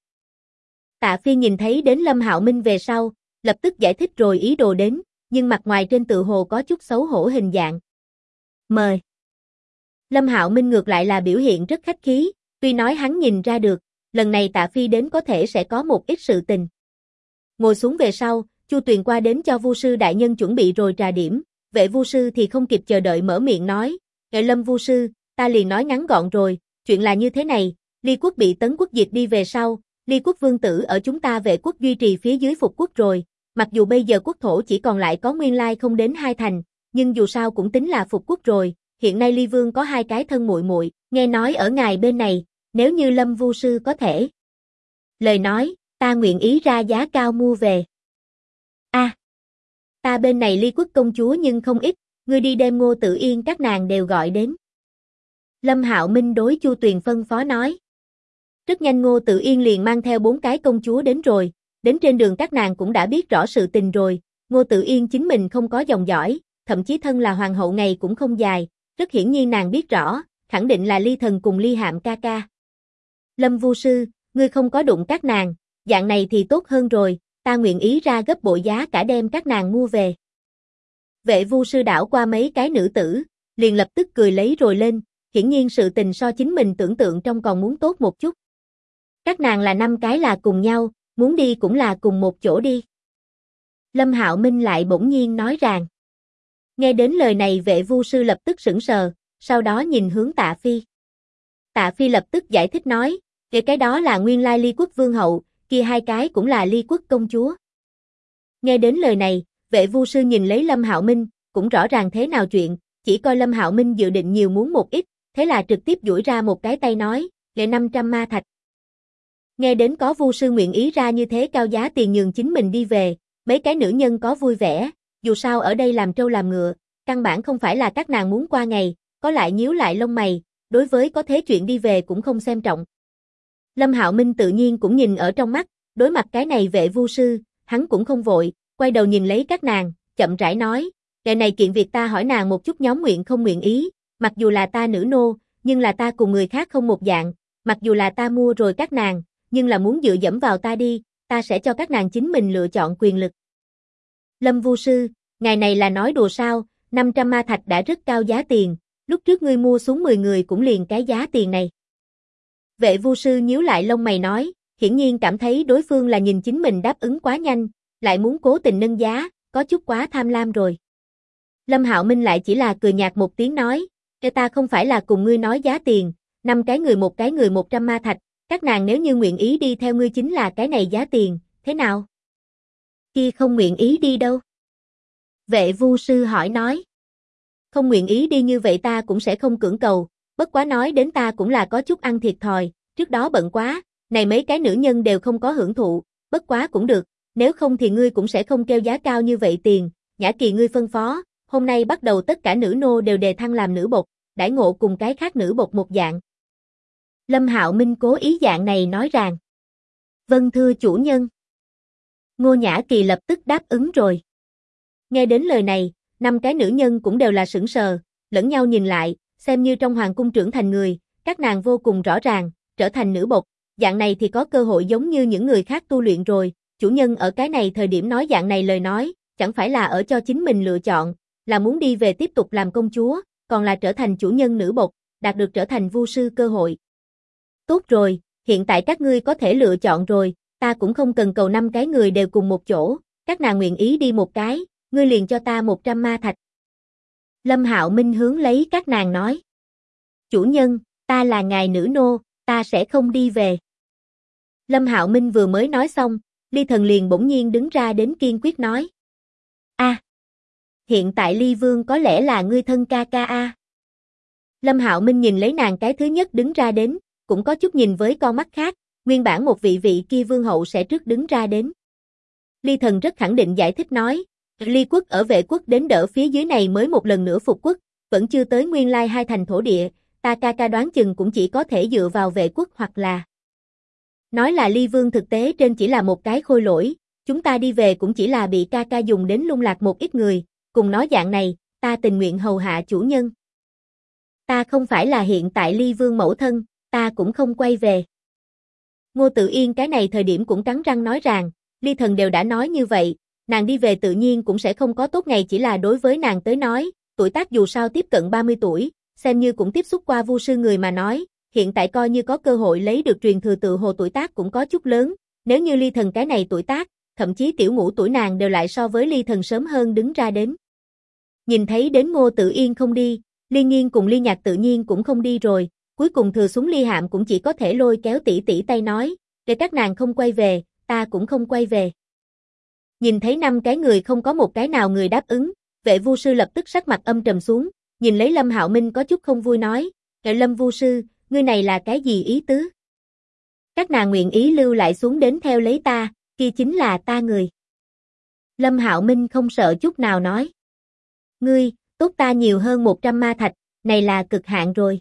Tạ Phi nhìn thấy đến Lâm Hạo Minh về sau, lập tức giải thích rồi ý đồ đến, nhưng mặt ngoài trên tự hồ có chút xấu hổ hình dạng. Mời. Lâm Hạo Minh ngược lại là biểu hiện rất khách khí, tuy nói hắn nhìn ra được, lần này Tạ Phi đến có thể sẽ có một ít sự tình. Ngồi xuống về sau, Chu Tuyền qua đến cho vu sư đại nhân chuẩn bị rồi trà điểm, Vệ vu sư thì không kịp chờ đợi mở miệng nói, "Ngài Lâm vu sư, ta liền nói ngắn gọn rồi, chuyện là như thế này, Ly Quốc bị Tấn Quốc diệt đi về sau, Ly Quốc vương tử ở chúng ta Vệ Quốc duy trì phía dưới phục quốc rồi, mặc dù bây giờ quốc thổ chỉ còn lại có nguyên lai không đến 2 thành, nhưng dù sao cũng tính là phục quốc rồi, hiện nay Ly Vương có 2 cái thân muội muội, nghe nói ở ngài bên này, nếu như Lâm vu sư có thể. Lời nói, ta nguyện ý ra giá cao mua về." Ta bên này Ly Quốc công chúa nhưng không ít, ngươi đi đem Ngô Tự Yên các nàng đều gọi đến. Lâm Hạo Minh đối Chu Tuyền phân phó nói. Rất nhanh Ngô Tự Yên liền mang theo 4 cái công chúa đến rồi, đến trên đường các nàng cũng đã biết rõ sự tình rồi, Ngô Tự Yên chính mình không có dòng dõi, thậm chí thân là hoàng hậu ngày cũng không dài, rất hiển nhiên nàng biết rõ, khẳng định là Ly Thần cùng Ly Hạm ca ca. Lâm vu sư, ngươi không có đụng các nàng, dạng này thì tốt hơn rồi, ta nguyện ý ra gấp bội giá cả đem các nàng mua về. Vệ vu sư đảo qua mấy cái nữ tử, liền lập tức cười lấy rồi lên, hiển nhiên sự tình so chính mình tưởng tượng trong còn muốn tốt một chút. Các nàng là 5 cái là cùng nhau, muốn đi cũng là cùng một chỗ đi. Lâm Hạo Minh lại bỗng nhiên nói rằng. Nghe đến lời này Vệ vu sư lập tức sững sờ, sau đó nhìn hướng Tạ Phi. Tạ Phi lập tức giải thích nói, cái đó là nguyên lai Ly Quốc vương hậu, kia 2 cái cũng là Ly Quốc công chúa. Nghe đến lời này, Vệ vu sư nhìn lấy Lâm Hạo Minh, cũng rõ ràng thế nào chuyện, chỉ coi Lâm Hạo Minh dự định nhiều muốn một ít, thế là trực tiếp duỗi ra một cái tay nói, "Lệ 500 ma thạch." Nghe đến có vu sư nguyện ý ra như thế cao giá tiền nhường chính mình đi về, mấy cái nữ nhân có vui vẻ, dù sao ở đây làm trâu làm ngựa, căn bản không phải là các nàng muốn qua ngày, có lại nhíu lại lông mày, đối với có thế chuyện đi về cũng không xem trọng. Lâm Hạo Minh tự nhiên cũng nhìn ở trong mắt, đối mặt cái này Vệ vu sư, hắn cũng không vội, quay đầu nhìn lấy các nàng, chậm rãi nói, "Ngày này kiện việc ta hỏi nàng một chút nhóm nguyện không nguyện ý, mặc dù là ta nữ nô, nhưng là ta cùng người khác không một dạng, mặc dù là ta mua rồi các nàng, nhưng là muốn dựa dẫm vào ta đi, ta sẽ cho các nàng chính mình lựa chọn quyền lực." Lâm vu sư, ngài này là nói đùa sao, 500 ma thạch đã rất cao giá tiền, lúc trước ngươi mua xuống 10 người cũng liền cái giá tiền này. Vệ Vu sư nhíu lại lông mày nói, hiển nhiên cảm thấy đối phương là nhìn chính mình đáp ứng quá nhanh, lại muốn cố tình nâng giá, có chút quá tham lam rồi. Lâm Hạo Minh lại chỉ là cười nhạt một tiếng nói, ta không phải là cùng ngươi nói giá tiền, 5 cái người 100 ma thạch, các nàng nếu như nguyện ý đi theo ngươi chính là cái này giá tiền, thế nào? Kia không nguyện ý đi đâu? Vệ Vu sư hỏi nói. Không nguyện ý đi như vậy ta cũng sẽ không cưỡng cầu, bất quá nói đến ta cũng là có chút ăn thiệt thòi, trước đó bận quá, này mấy cái nữ nhân đều không có hưởng thụ, bất quá cũng được, nếu không thì ngươi cũng sẽ không kêu giá cao như vậy tiền, Nhã Kỳ ngươi phân phó, hôm nay bắt đầu tất cả nữ nô đều đề thăng làm nữ bột, đãi ngộ cùng cái khác nữ bột một dạng. Lâm Hạo Minh cố ý dạng này nói rằng. Vâng thưa chủ nhân. Ngô Nhã Kỳ lập tức đáp ứng rồi. Nghe đến lời này, 5 cái nữ nhân cũng đều là sững sờ, lẫn nhau nhìn lại, xem như trong hoàng cung trưởng thành người, các nàng vô cùng rõ ràng, trở thành nữ bột, dạng này thì có cơ hội giống như những người khác tu luyện rồi, chủ nhân ở cái này thời điểm nói dạng này lời nói, chẳng phải là ở cho chính mình lựa chọn, là muốn đi về tiếp tục làm công chúa, còn là trở thành chủ nhân nữ bột, đạt được trở thành vu sư cơ hội. Tốt rồi, hiện tại các ngươi có thể lựa chọn rồi, ta cũng không cần cầu 5 cái người đều cùng một chỗ, các nàng nguyện ý đi một cái, ngươi liền cho ta 100 ma thạch. Lâm Hạo Minh hướng lấy các nàng nói. Chủ nhân, ta là ngài nữ nô, ta sẽ không đi về. Lâm Hạo Minh vừa mới nói xong, Ly Thần liền bỗng nhiên đứng ra đến kiên quyết nói. Hiện tại Ly Vương có lẽ là ngươi thân ca ca a. Lâm Hạo Minh nhìn lấy nàng cái thứ nhất đứng ra đến, cũng có chút nhìn với con mắt khác, nguyên bản một vị kia vương hậu sẽ trước đứng ra đến. Ly Thần rất khẳng định giải thích nói, Ly quốc ở Vệ quốc đến đỡ phía dưới này mới một lần nữa phục quốc, vẫn chưa tới nguyên lai 2 thành thổ địa, ta ca ca đoán chừng cũng chỉ có thể dựa vào Vệ quốc hoặc là. Nói là Ly Vương thực tế trên chỉ là một cái khôi lỗi, chúng ta đi về cũng chỉ là bị ca ca dùng đến lung lạc một ít người, cùng nói dạng này, ta tình nguyện hầu hạ chủ nhân. Ta không phải là hiện tại Ly Vương mẫu thân, ta cũng không quay về. Ngô Tự Yên cái này thời điểm cũng cắn răng nói rằng, Ly Thần đều đã nói như vậy, nàng đi về tự nhiên cũng sẽ không có tốt ngày, chỉ là đối với nàng tới nói, tuổi tác dù sao tiếp cận 30 tuổi, xem như cũng tiếp xúc qua vu sư người mà nói, hiện tại coi như có cơ hội lấy được truyền thừa tự hồ tuổi tác cũng có chút lớn, nếu như Ly Thần cái này tuổi tác, thậm chí tiểu ngũ tuổi nàng đều lại so với Ly Thần sớm hơn đứng ra đến. Nhìn thấy đến Ngô Tự Yên không đi, Ly Nghiên cùng Ly Nhạc tự nhiên cũng không đi rồi, cuối cùng thừa xuống Ly Hạm cũng chỉ có thể lôi kéo tỷ tỷ tay nói, để các nàng không quay về, ta cũng không quay về. Nhìn thấy 5 cái người không có một cái nào người đáp ứng, Vệ Vu sư lập tức sắc mặt âm trầm xuống, nhìn lấy Lâm Hạo Minh có chút không vui nói, Lâm Vu sư, ngươi này là cái gì ý tứ? Các nàng nguyện ý lưu lại xuống đến theo lấy ta, kia chính là ta người. Lâm Hạo Minh không sợ chút nào nói. Ngươi, tốt ta nhiều hơn 100 ma thạch, này là cực hạn rồi.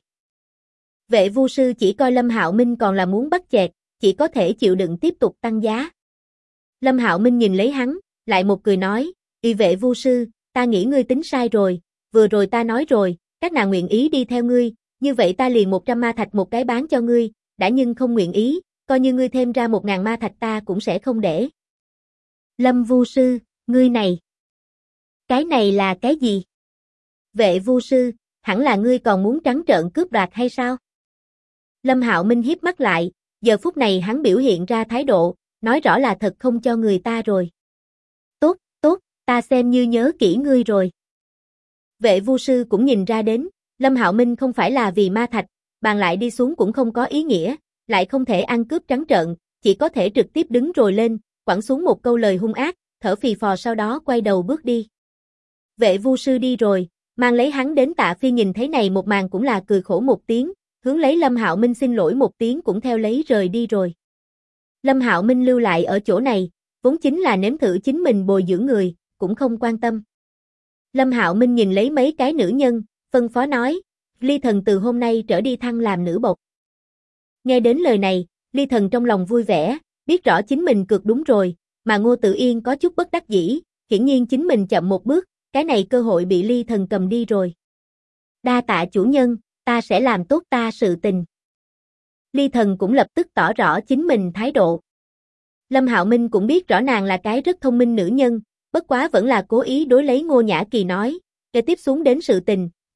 Vệ Vu sư chỉ coi Lâm Hạo Minh còn là muốn bắt chẹt, chỉ có thể chịu đựng tiếp tục tăng giá. Lâm Hạo Minh nhìn lấy hắn, lại một cười nói, Vệ Vu sư, ta nghĩ ngươi tính sai rồi, vừa rồi ta nói rồi, các nàng nguyện ý đi theo ngươi, như vậy ta liền 100 ma thạch một cái bán cho ngươi, đã nhưng không nguyện ý, coi như ngươi thêm ra 1000 ma thạch ta cũng sẽ không để. Lâm Vu sư, ngươi này. Cái này là cái gì? Vệ Vu sư, hẳn là ngươi còn muốn trắng trợn cướp đoạt hay sao? Lâm Hạo Minh híp mắt lại, giờ phút này hắn biểu hiện ra thái độ, nói rõ là thật không cho người ta rồi. Tốt, tốt, ta xem như nhớ kỹ ngươi rồi. Vệ Vu sư cũng nhìn ra đến, Lâm Hạo Minh không phải là vì ma thạch, bàn lại đi xuống cũng không có ý nghĩa, lại không thể ăn cướp trắng trợn, chỉ có thể trực tiếp đứng rồi lên, quẳng xuống một câu lời hung ác, thở phì phò sau đó quay đầu bước đi. Vệ Vu sư đi rồi, mang lấy hắn đến Tạ Phi nhìn thấy này một màn cũng là cười khổ một tiếng, hướng lấy Lâm Hạo Minh xin lỗi một tiếng cũng theo lấy rời đi rồi. Lâm Hạo Minh lưu lại ở chỗ này, vốn chính là nếm thử chính mình bồi dưỡng người, cũng không quan tâm. Lâm Hạo Minh nhìn lấy mấy cái nữ nhân, phân phó nói, Ly Thần từ hôm nay trở đi thăng làm nữ bột. Nghe đến lời này, Ly Thần trong lòng vui vẻ, biết rõ chính mình cược đúng rồi, mà Ngô Tự Yên có chút bất đắc dĩ, hiển nhiên chính mình chậm một bước, cái này cơ hội bị Ly Thần cầm đi rồi. Đa tạ chủ nhân, ta sẽ làm tốt ta sự tình. Ly Thần cũng lập tức tỏ rõ chính mình thái độ. Lâm Hạo Minh cũng biết rõ nàng là cái rất thông minh nữ nhân, bất quá vẫn là cố ý đối lấy Ngô Nhã Kỳ nói, kế tiếp xuống đến sự tình,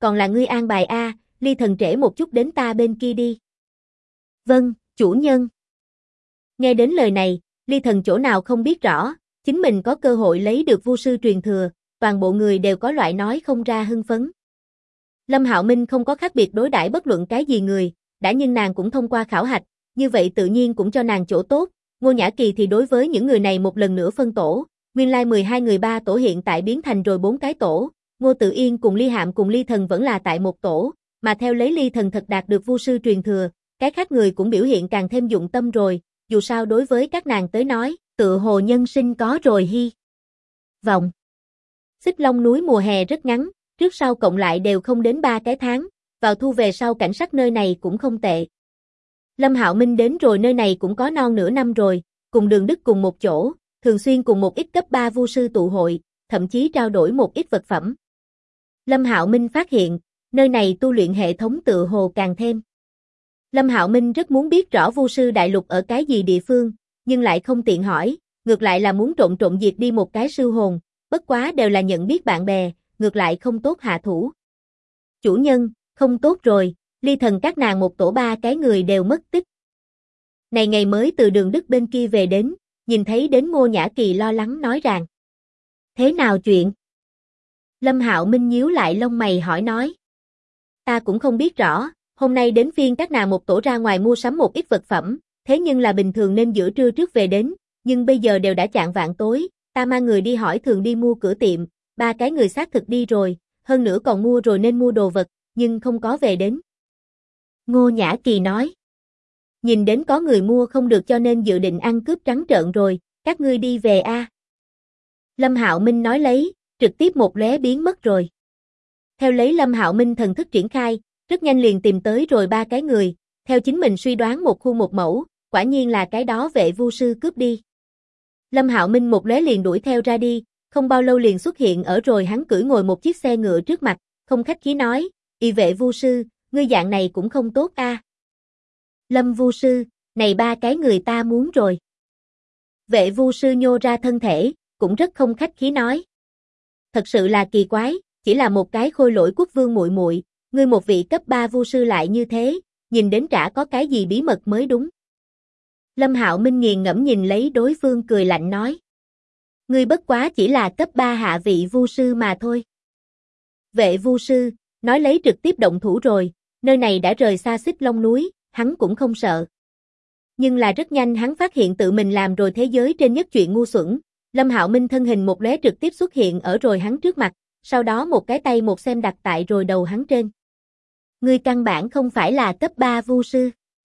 còn là ngươi an bài a, Ly Thần trễ một chút đến ta bên kia đi. Vâng, chủ nhân. Nghe đến lời này, Ly Thần chỗ nào không biết rõ, chính mình có cơ hội lấy được vu sư truyền thừa, toàn bộ người đều có loại nói không ra hưng phấn. Lâm Hạo Minh không có khác biệt đối đãi bất luận cái gì người, đã nhưng nàng cũng thông qua khảo hạch, như vậy tự nhiên cũng cho nàng chỗ tốt. Ngô Nhã Kỳ thì đối với những người này một lần nữa phân tổ, nguyên lai 12 người 3 tổ hiện tại biến thành rồi 4 cái tổ, Ngô Tự Yên cùng Ly Hạm cùng Ly Thần vẫn là tại một tổ, mà theo lấy Ly Thần thật đạt được vu sư truyền thừa, cái khác người cũng biểu hiện càng thêm dụng tâm rồi, dù sao đối với các nàng tới nói, tựa hồ nhân sinh có rồi hy vọng. Xích Long núi mùa hè rất ngắn, trước sau cộng lại đều không đến 3 cái tháng, vào thu về sau cảnh sắc nơi này cũng không tệ. Lâm Hạo Minh đến rồi nơi này cũng có non nửa năm rồi, cùng Đường Đức cùng một chỗ, thường xuyên cùng một ít cấp 3 vu sư tụ hội, thậm chí trao đổi một ít vật phẩm. Lâm Hạo Minh phát hiện, nơi này tu luyện hệ thống tựa hồ càng thêm. Lâm Hạo Minh rất muốn biết rõ vu sư đại lục ở cái gì địa phương, nhưng lại không tiện hỏi, ngược lại là muốn trộn trộn diệt đi một cái sư hồn, bất quá đều là nhận biết bạn bè, ngược lại không tốt hạ thủ. Chủ nhân, không tốt rồi, Ly Thần các nàng một tổ 3 cái người đều mất tích. Này ngày mới từ Đường Đức bên kia về đến, nhìn thấy đến Ngô Nhã Kỳ lo lắng nói rằng. Thế nào chuyện? Lâm Hạo Minh nhíu lại lông mày hỏi nói. Ta cũng không biết rõ, hôm nay đến phiên các nàng một tổ ra ngoài mua sắm một ít vật phẩm, thế nhưng là bình thường nên giữa trưa trước về đến, nhưng bây giờ đều đã chạng vạng tối, ta mang người đi hỏi thường đi mua cửa tiệm, 3 cái người xác thực đi rồi, hơn nữa còn mua rồi nên mua đồ vật, nhưng không có về đến. Ngô Nhã Kỳ nói. Nhìn đến có người mua không được cho nên dự định ăn cướp trắng trợn rồi, các ngươi đi về a. Lâm Hạo Minh nói lấy, trực tiếp một lóe biến mất rồi. Theo lấy Lâm Hạo Minh thần thức triển khai, rất nhanh liền tìm tới rồi 3 cái người, theo chính mình suy đoán một khu một mẫu, quả nhiên là cái đó vệ vu sư cướp đi. Lâm Hạo Minh một lóe liền đuổi theo ra đi, không bao lâu liền xuất hiện ở rồi hắn cưỡi ngồi một chiếc xe ngựa trước mặt, không khách khí nói, "Y vệ vu sư, ngươi dạng này cũng không tốt a." Lâm vu sư, này 3 cái người ta muốn rồi. Vệ vu sư nhô ra thân thể, cũng rất không khách khí nói. Thật sự là kỳ quái, chỉ là một cái khôi lỗi quốc vương muội muội, ngươi một vị cấp 3 vu sư lại như thế, nhìn đến chả có cái gì bí mật mới đúng. Lâm Hạo Minh nghiền ngẫm nhìn lấy đối phương cười lạnh nói. Ngươi bất quá chỉ là cấp 3 hạ vị vu sư mà thôi. Vệ vu sư, nói lấy trực tiếp động thủ rồi, nơi này đã rời xa Xích Long núi, hắn cũng không sợ. Nhưng là rất nhanh hắn phát hiện tự mình làm rồi thế giới trên nhất chuyện ngu xuẩn. Lâm Hạo Minh thân hình một lóe trực tiếp xuất hiện ở rồi hắn trước mặt, sau đó một cái tay một xem đặt tại rồi đầu hắn trên. Ngươi căn bản không phải là cấp 3 vu sư.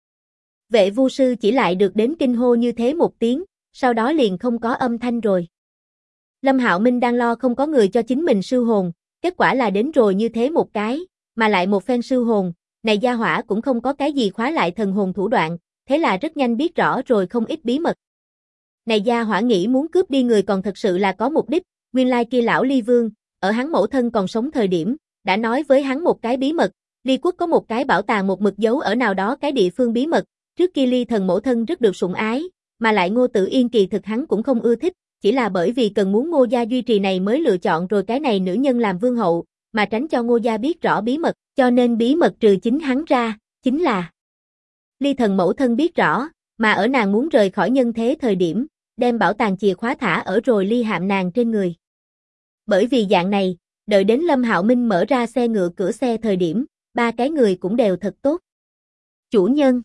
Vệ vu sư chỉ lại được đến kinh hô như thế một tiếng, sau đó liền không có âm thanh rồi. Lâm Hạo Minh đang lo không có người cho chính mình sư hồn, kết quả là đến rồi như thế một cái, mà lại một phen sư hồn, này gia hỏa cũng không có cái gì khóa lại thần hồn thủ đoạn, thế là rất nhanh biết rõ rồi không ít bí mật. Này gia hỏa nghĩ muốn cướp đi người còn thật sự là có mục đích, nguyên lai kia lão Ly Vương, ở hắn mẫu thân còn sống thời điểm, đã nói với hắn một cái bí mật, Ly quốc có một cái bảo tàng một mực giấu ở nào đó cái địa phương bí mật, trước kia Ly thần mẫu thân rất được sủng ái, mà lại Ngô Tự Yên kỳ thực hắn cũng không ưa thích, chỉ là bởi vì cần muốn Ngô gia duy trì này mới lựa chọn rồi cái này nữ nhân làm vương hậu, mà tránh cho Ngô gia biết rõ bí mật, cho nên bí mật trừ chính hắn ra, chính là Ly thần mẫu thân biết rõ, mà ở nàng muốn rời khỏi nhân thế thời điểm, đem bảo tàng chìa khóa thả ở rồi Ly Hạm nàng trên người. Bởi vì dạng này, đợi đến Lâm Hạo Minh mở ra xe ngựa cửa xe thời điểm, 3 cái người cũng đều thật tốt. Chủ nhân.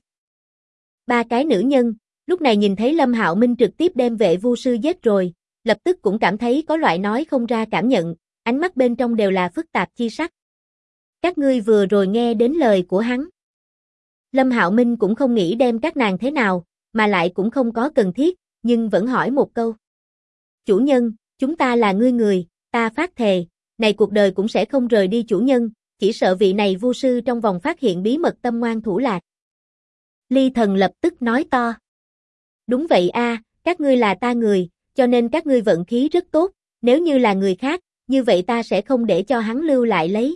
3 cái nữ nhân, lúc này nhìn thấy Lâm Hạo Minh trực tiếp đem vệ vu sư giết rồi, lập tức cũng cảm thấy có loại nói không ra cảm nhận, ánh mắt bên trong đều là phức tạp chi sắc. Các ngươi vừa rồi nghe đến lời của hắn. Lâm Hạo Minh cũng không nghĩ đem các nàng thế nào, mà lại cũng không có cần thiết, nhưng vẫn hỏi một câu. Chủ nhân, chúng ta là ngươi người, ta phát thề, này cuộc đời cũng sẽ không rời đi chủ nhân, chỉ sợ vị này vu sư trong vòng phát hiện bí mật tâm ngoan thủ lạc. Ly thần lập tức nói to. Đúng vậy a, các ngươi là ta người, cho nên các ngươi vận khí rất tốt, nếu như là người khác, như vậy ta sẽ không để cho hắn lưu lại lấy.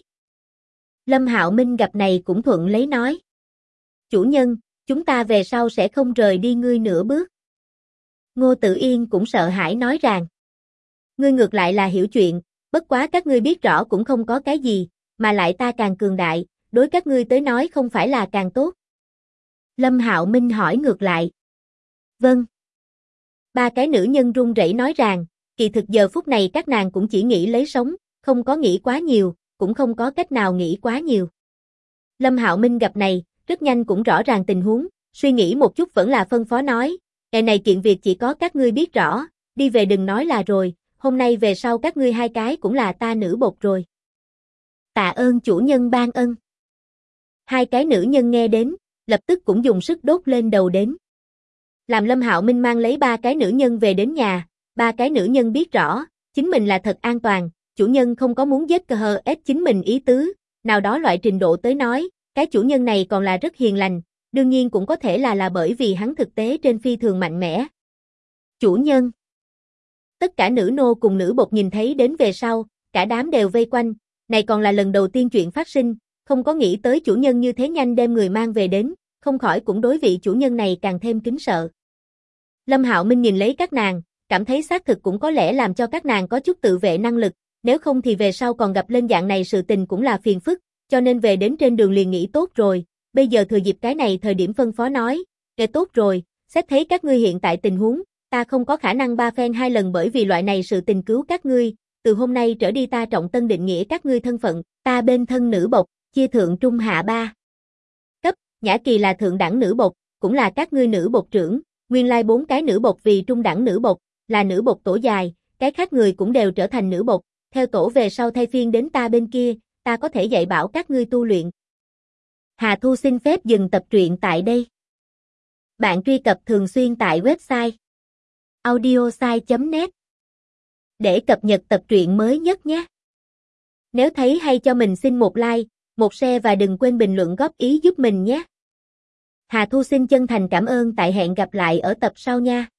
Lâm Hạo Minh gặp này cũng thuận lấy nói. Chủ nhân, chúng ta về sau sẽ không rời đi ngươi nửa bước. Ngô Tự Yên cũng sợ hãi nói rằng. Ngươi ngược lại là hiểu chuyện, bất quá các ngươi biết rõ cũng không có cái gì, mà lại ta càng cường đại, đối các ngươi tới nói không phải là càng tốt. Lâm Hạo Minh hỏi ngược lại. Vâng. Ba cái nữ nhân run rẩy nói rằng, kỳ thực giờ phút này các nàng cũng chỉ nghĩ lấy sống, không có nghĩ quá nhiều, cũng không có cách nào nghĩ quá nhiều. Lâm Hạo Minh gặp này, rất nhanh cũng rõ ràng tình huống, suy nghĩ một chút vẫn là phân phó nói, ngày này kiện việc chỉ có các ngươi biết rõ, đi về đừng nói là rồi, hôm nay về sau các ngươi hai cái cũng là ta nữ bột rồi. Tạ ơn chủ nhân ban ân. Hai cái nữ nhân nghe đến, lập tức cũng dùng sức đốt lên đầu đến. Làm Lâm Hạo Minh mang lấy ba cái nữ nhân về đến nhà, ba cái nữ nhân biết rõ, chính mình là thật an toàn, chủ nhân không có muốn giết KHS chính mình ý tứ, nào đó loại trình độ tới nói, cái chủ nhân này còn là rất hiền lành, đương nhiên cũng có thể là bởi vì hắn thực tế trên phi thường mạnh mẽ. Chủ nhân. Tất cả nữ nô cùng nữ bột nhìn thấy đến về sau, cả đám đều vây quanh, này còn là lần đầu tiên chuyện phát sinh, không có nghĩ tới chủ nhân như thế nhanh đem người mang về đến, không khỏi cũng đối vị chủ nhân này càng thêm kính sợ. Lâm Hạo Minh nhìn lấy các nàng, cảm thấy xác thực cũng có lẽ làm cho các nàng có chút tự vệ năng lực, nếu không thì về sau còn gặp lên dạng này sự tình cũng là phiền phức, cho nên về đến trên đường liền nghĩ tốt rồi, bây giờ thừa dịp cái này thời điểm phân phó nói, tốt rồi, xét thấy các ngươi hiện tại tình huống, ta không có khả năng ba phen hai lần bởi vì loại này sự tình cứu các ngươi, từ hôm nay trở đi ta trọng tân định nghĩa các ngươi thân phận, ta bên thân nữ bộc, chia thượng trung hạ ba cấp, Nhã Kỳ là thượng đẳng nữ bộc, cũng là các ngươi nữ bộc trưởng, nguyên lai 4 cái nữ bộc vì trung đẳng nữ bộc, là nữ bộc tổ dài, cái khác người cũng đều trở thành nữ bộc, theo tổ về sau thay phiên đến ta bên kia, ta có thể dạy bảo các ngươi tu luyện. Hà Thu xin phép dừng tập truyện tại đây. Bạn truy cập thường xuyên tại website audiosai.net để cập nhật tập truyện mới nhất nhé. Nếu thấy hay cho mình xin một like, một share và đừng quên bình luận góp ý giúp mình nhé. Hà Thu xin chân thành cảm ơn, tại hẹn gặp lại ở tập sau nha.